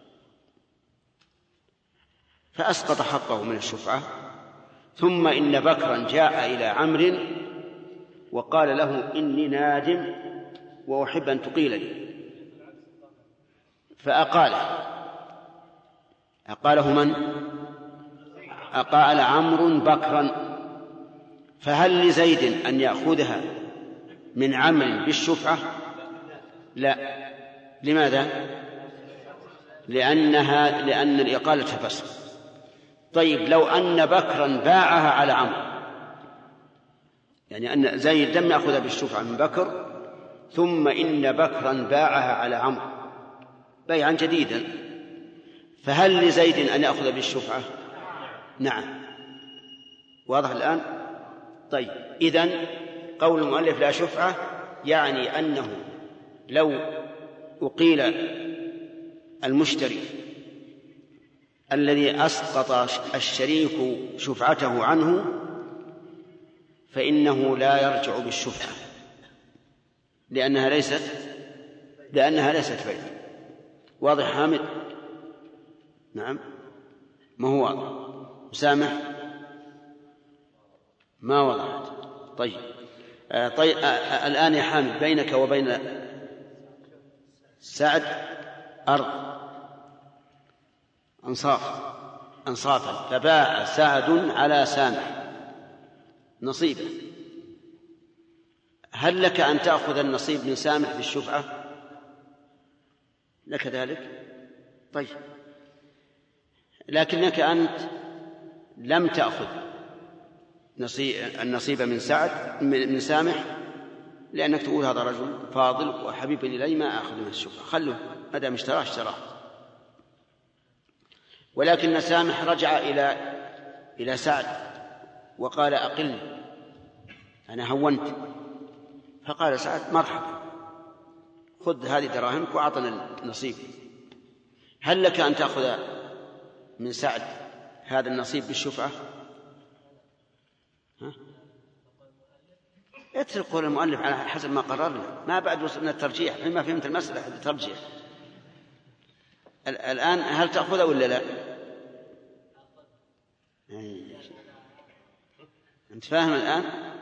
فأسقط حقه من الشفعة. ثم إن بكرا جاء إلى عمرو وقال له إني نادم وأحب أن تقيل لي، أقاله من؟ أقال عمرو بكرا. فهل لزيد أن يأخذها من عمرو بالشفعة؟ لا. لماذا؟ لأن الإقالة فسخ. طيب لو أن بكرا باعها على عمرو، يعني أن زيد لم يأخذها بالشفعة من بكر، ثم إن بكرا باعها على عمرو بيعا جديدا، فهل لزيد أن يأخذ بالشفعة؟ نعم. واضح الآن؟ طيب إذن قول المؤلف لا شفعة يعني أنه لو أقيل المشتري الذي أسقط الشريك شفعته عنه فإنه لا يرجع بالشفعة لأنها ليست بيع. واضح حامد؟ نعم. ما هو واضح؟ مسامح ما وضعت. طيب الآن يا حامد بينك وبين سعد أرض أنصافا، فباع سعد على سامح نصيبه، هل لك أن تأخذ النصيب من سامح بالشفعة؟ لك ذلك؟ طيب، لكنك أنت لم تأخذ النصيب من سامح لأنك تقول هذا رجل فاضل وحبيب إلي ما أخذ من الشفعة، خلوه ما دام اشتراه. ولكن سامح رجع إلى سعد وقال أقلني أنا هونت، فقال سعد مرحبا خذ هذه دراهمك وأعطنا النصيب. هل لك أن تأخذ من سعد هذا النصيب بالشفعة؟ اترك قول المؤلف على حسب ما قررنا، ما بعد وصلنا الترجيح، فيما فهمت المسألة الترجيح. الآن هل تأخذ ولا لا؟ أنت فاهم الآن؟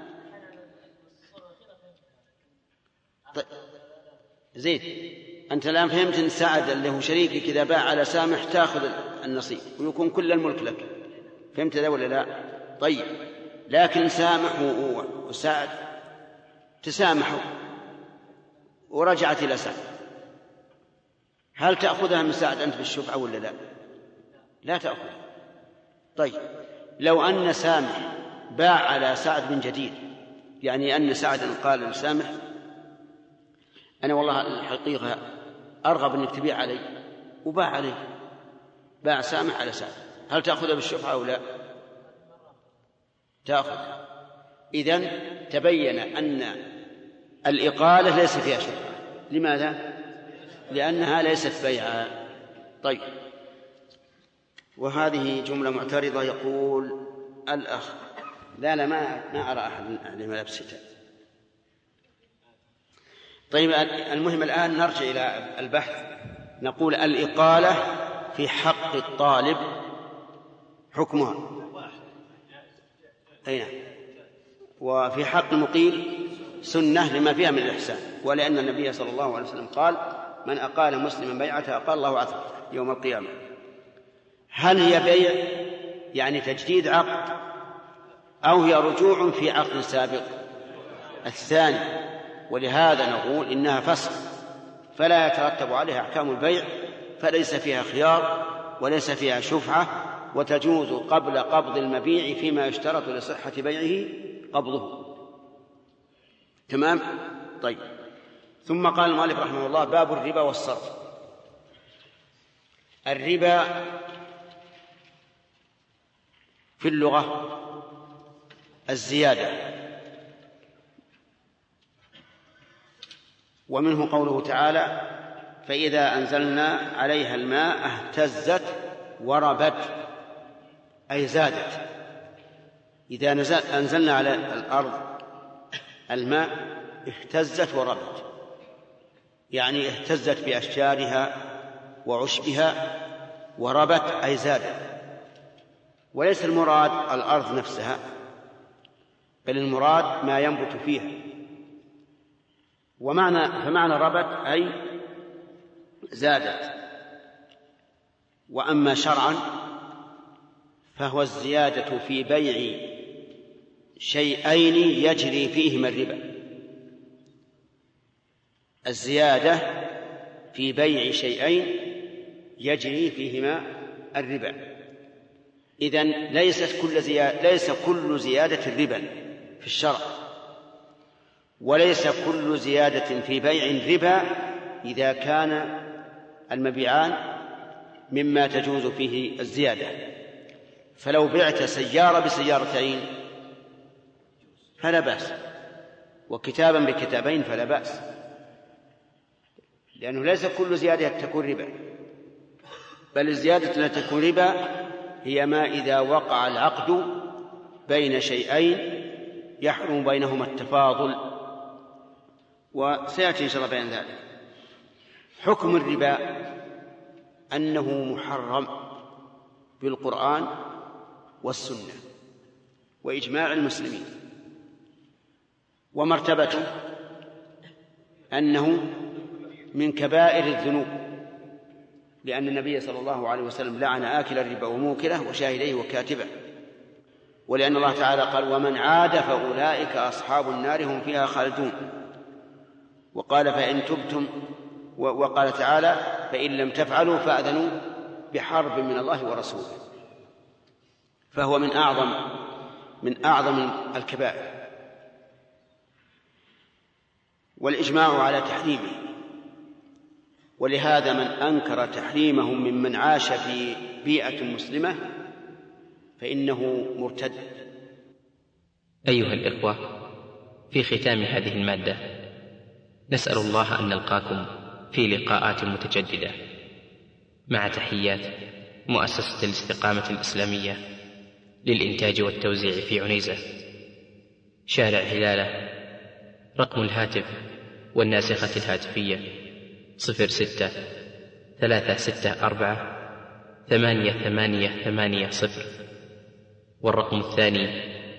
طيب زيد، أنت الآن فهمت أن سعد اللي هو شريكك إذا باع على سامح تأخذ النصيب ويكون كل الملك لك، فهمت ذا ولا لا؟ طيب، لكن سامح وسعد تسامحوا ورجعت إلى سعد، هل تأخذها من سعد أنت بالشفعة ولا لا؟ لا تأخذ. طيب لو أن سامح باع على سعد من جديد، يعني أن سعد قال لسامح أنا والله الحقيقة أرغب أنك تبيع علي، وباع عليه، باع سامح على سعد، هل تأخذها بالشفعة أو لا؟ تأخذ. إذن تبين أن الإقالة ليس فيها شفعة. لماذا؟ لأنها ليست بيعا. طيب، وهذه جملة معترضة. يقول الأخ لا ما أرى أحد عليه ملابس شتاء. طيب المهم الآن نرجع إلى البحث. نقول الإقالة في حق الطالب حكمها أين؟ وفي حق المقيل سنة لما فيها من الإحسان، ولأن النبي صلى الله عليه وسلم قال من أقال مسلما بيعته أقال الله عثرته يوم القيامة. هل هي بيع يعني تجديد عقد أو هي رجوع في عقد سابق؟ الثاني، ولهذا نقول إنها فسخ فلا يترتب عليها أحكام البيع، فليس فيها خيار وليس فيها شفعة، وتجوز قبل قبض المبيع فيما يشترط لصحة بيعه قبضه. تمام؟ طيب، ثم قال المؤلف رحمه الله باب الربا والصرف. الربا في اللغة الزيادة، ومنه قوله تعالى فإذا أنزلنا عليها الماء اهتزت وربت، أي زادت. إذا أنزلنا على الأرض الماء اهتزت وربت، يعني اهتزت بأشجارها وعشبها وربت أي زادت، وليس المراد الأرض نفسها، بل المراد ما ينبت فيها. فمعنى ربت أي زادت. وأما شرعا فهو الزيادة في بيع شيئين يجري فيهما الربا، الزيادة في بيع شيئين يجري فيهما الربا. إذن ليس كل زيادة ربا في الشرع، وليس كل زيادة في بيع ربا إذا كان المبيعان مما تجوز فيه الزيادة. فلو بعت سيارة بسيارتين فلا بأس، وكتابا بكتابين فلا بأس، لأنه ليس كل زيادة تكون ربا، بل الزيادة التي تكون ربا هي ما إذا وقع العقد بين شيئين يحرم بينهما التفاضل، وسيأتي إن شاء الله بيان ذلك. حكم الربا أنه محرم بالقرآن والسنة وإجماع المسلمين، ومرتبته أنه من كبائر الذنوب، لأن النبي صلى الله عليه وسلم لعن آكل الربا وموكله وشاهديه وكاتبه، ولأن الله تعالى قال ومن عاد فأولئك أصحاب النار هم فيها خالدون، وقال فإن تبتم، وقال تعالى فإن لم تفعلوا فأذنوا بحرب من الله ورسوله. فهو من أعظم الكبائر، والإجماع على تحريمه. ولهذا من أنكر تحريمه ممن عاش في بيئة مسلمة فإنه مرتد. أيها الإخوة، في ختام هذه المادة نسأل الله أن نلقاكم في لقاءات متجددة، مع تحيات مؤسسة الاستقامة الإسلامية للإنتاج والتوزيع في عنيزة، شارع هلالة. رقم الهاتف والناسخة الهاتفية 06-364-8880، والرقم الثاني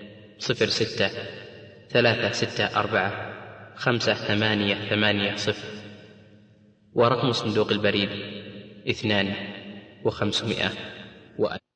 06-364-5880، ورقم صندوق البريد 2500.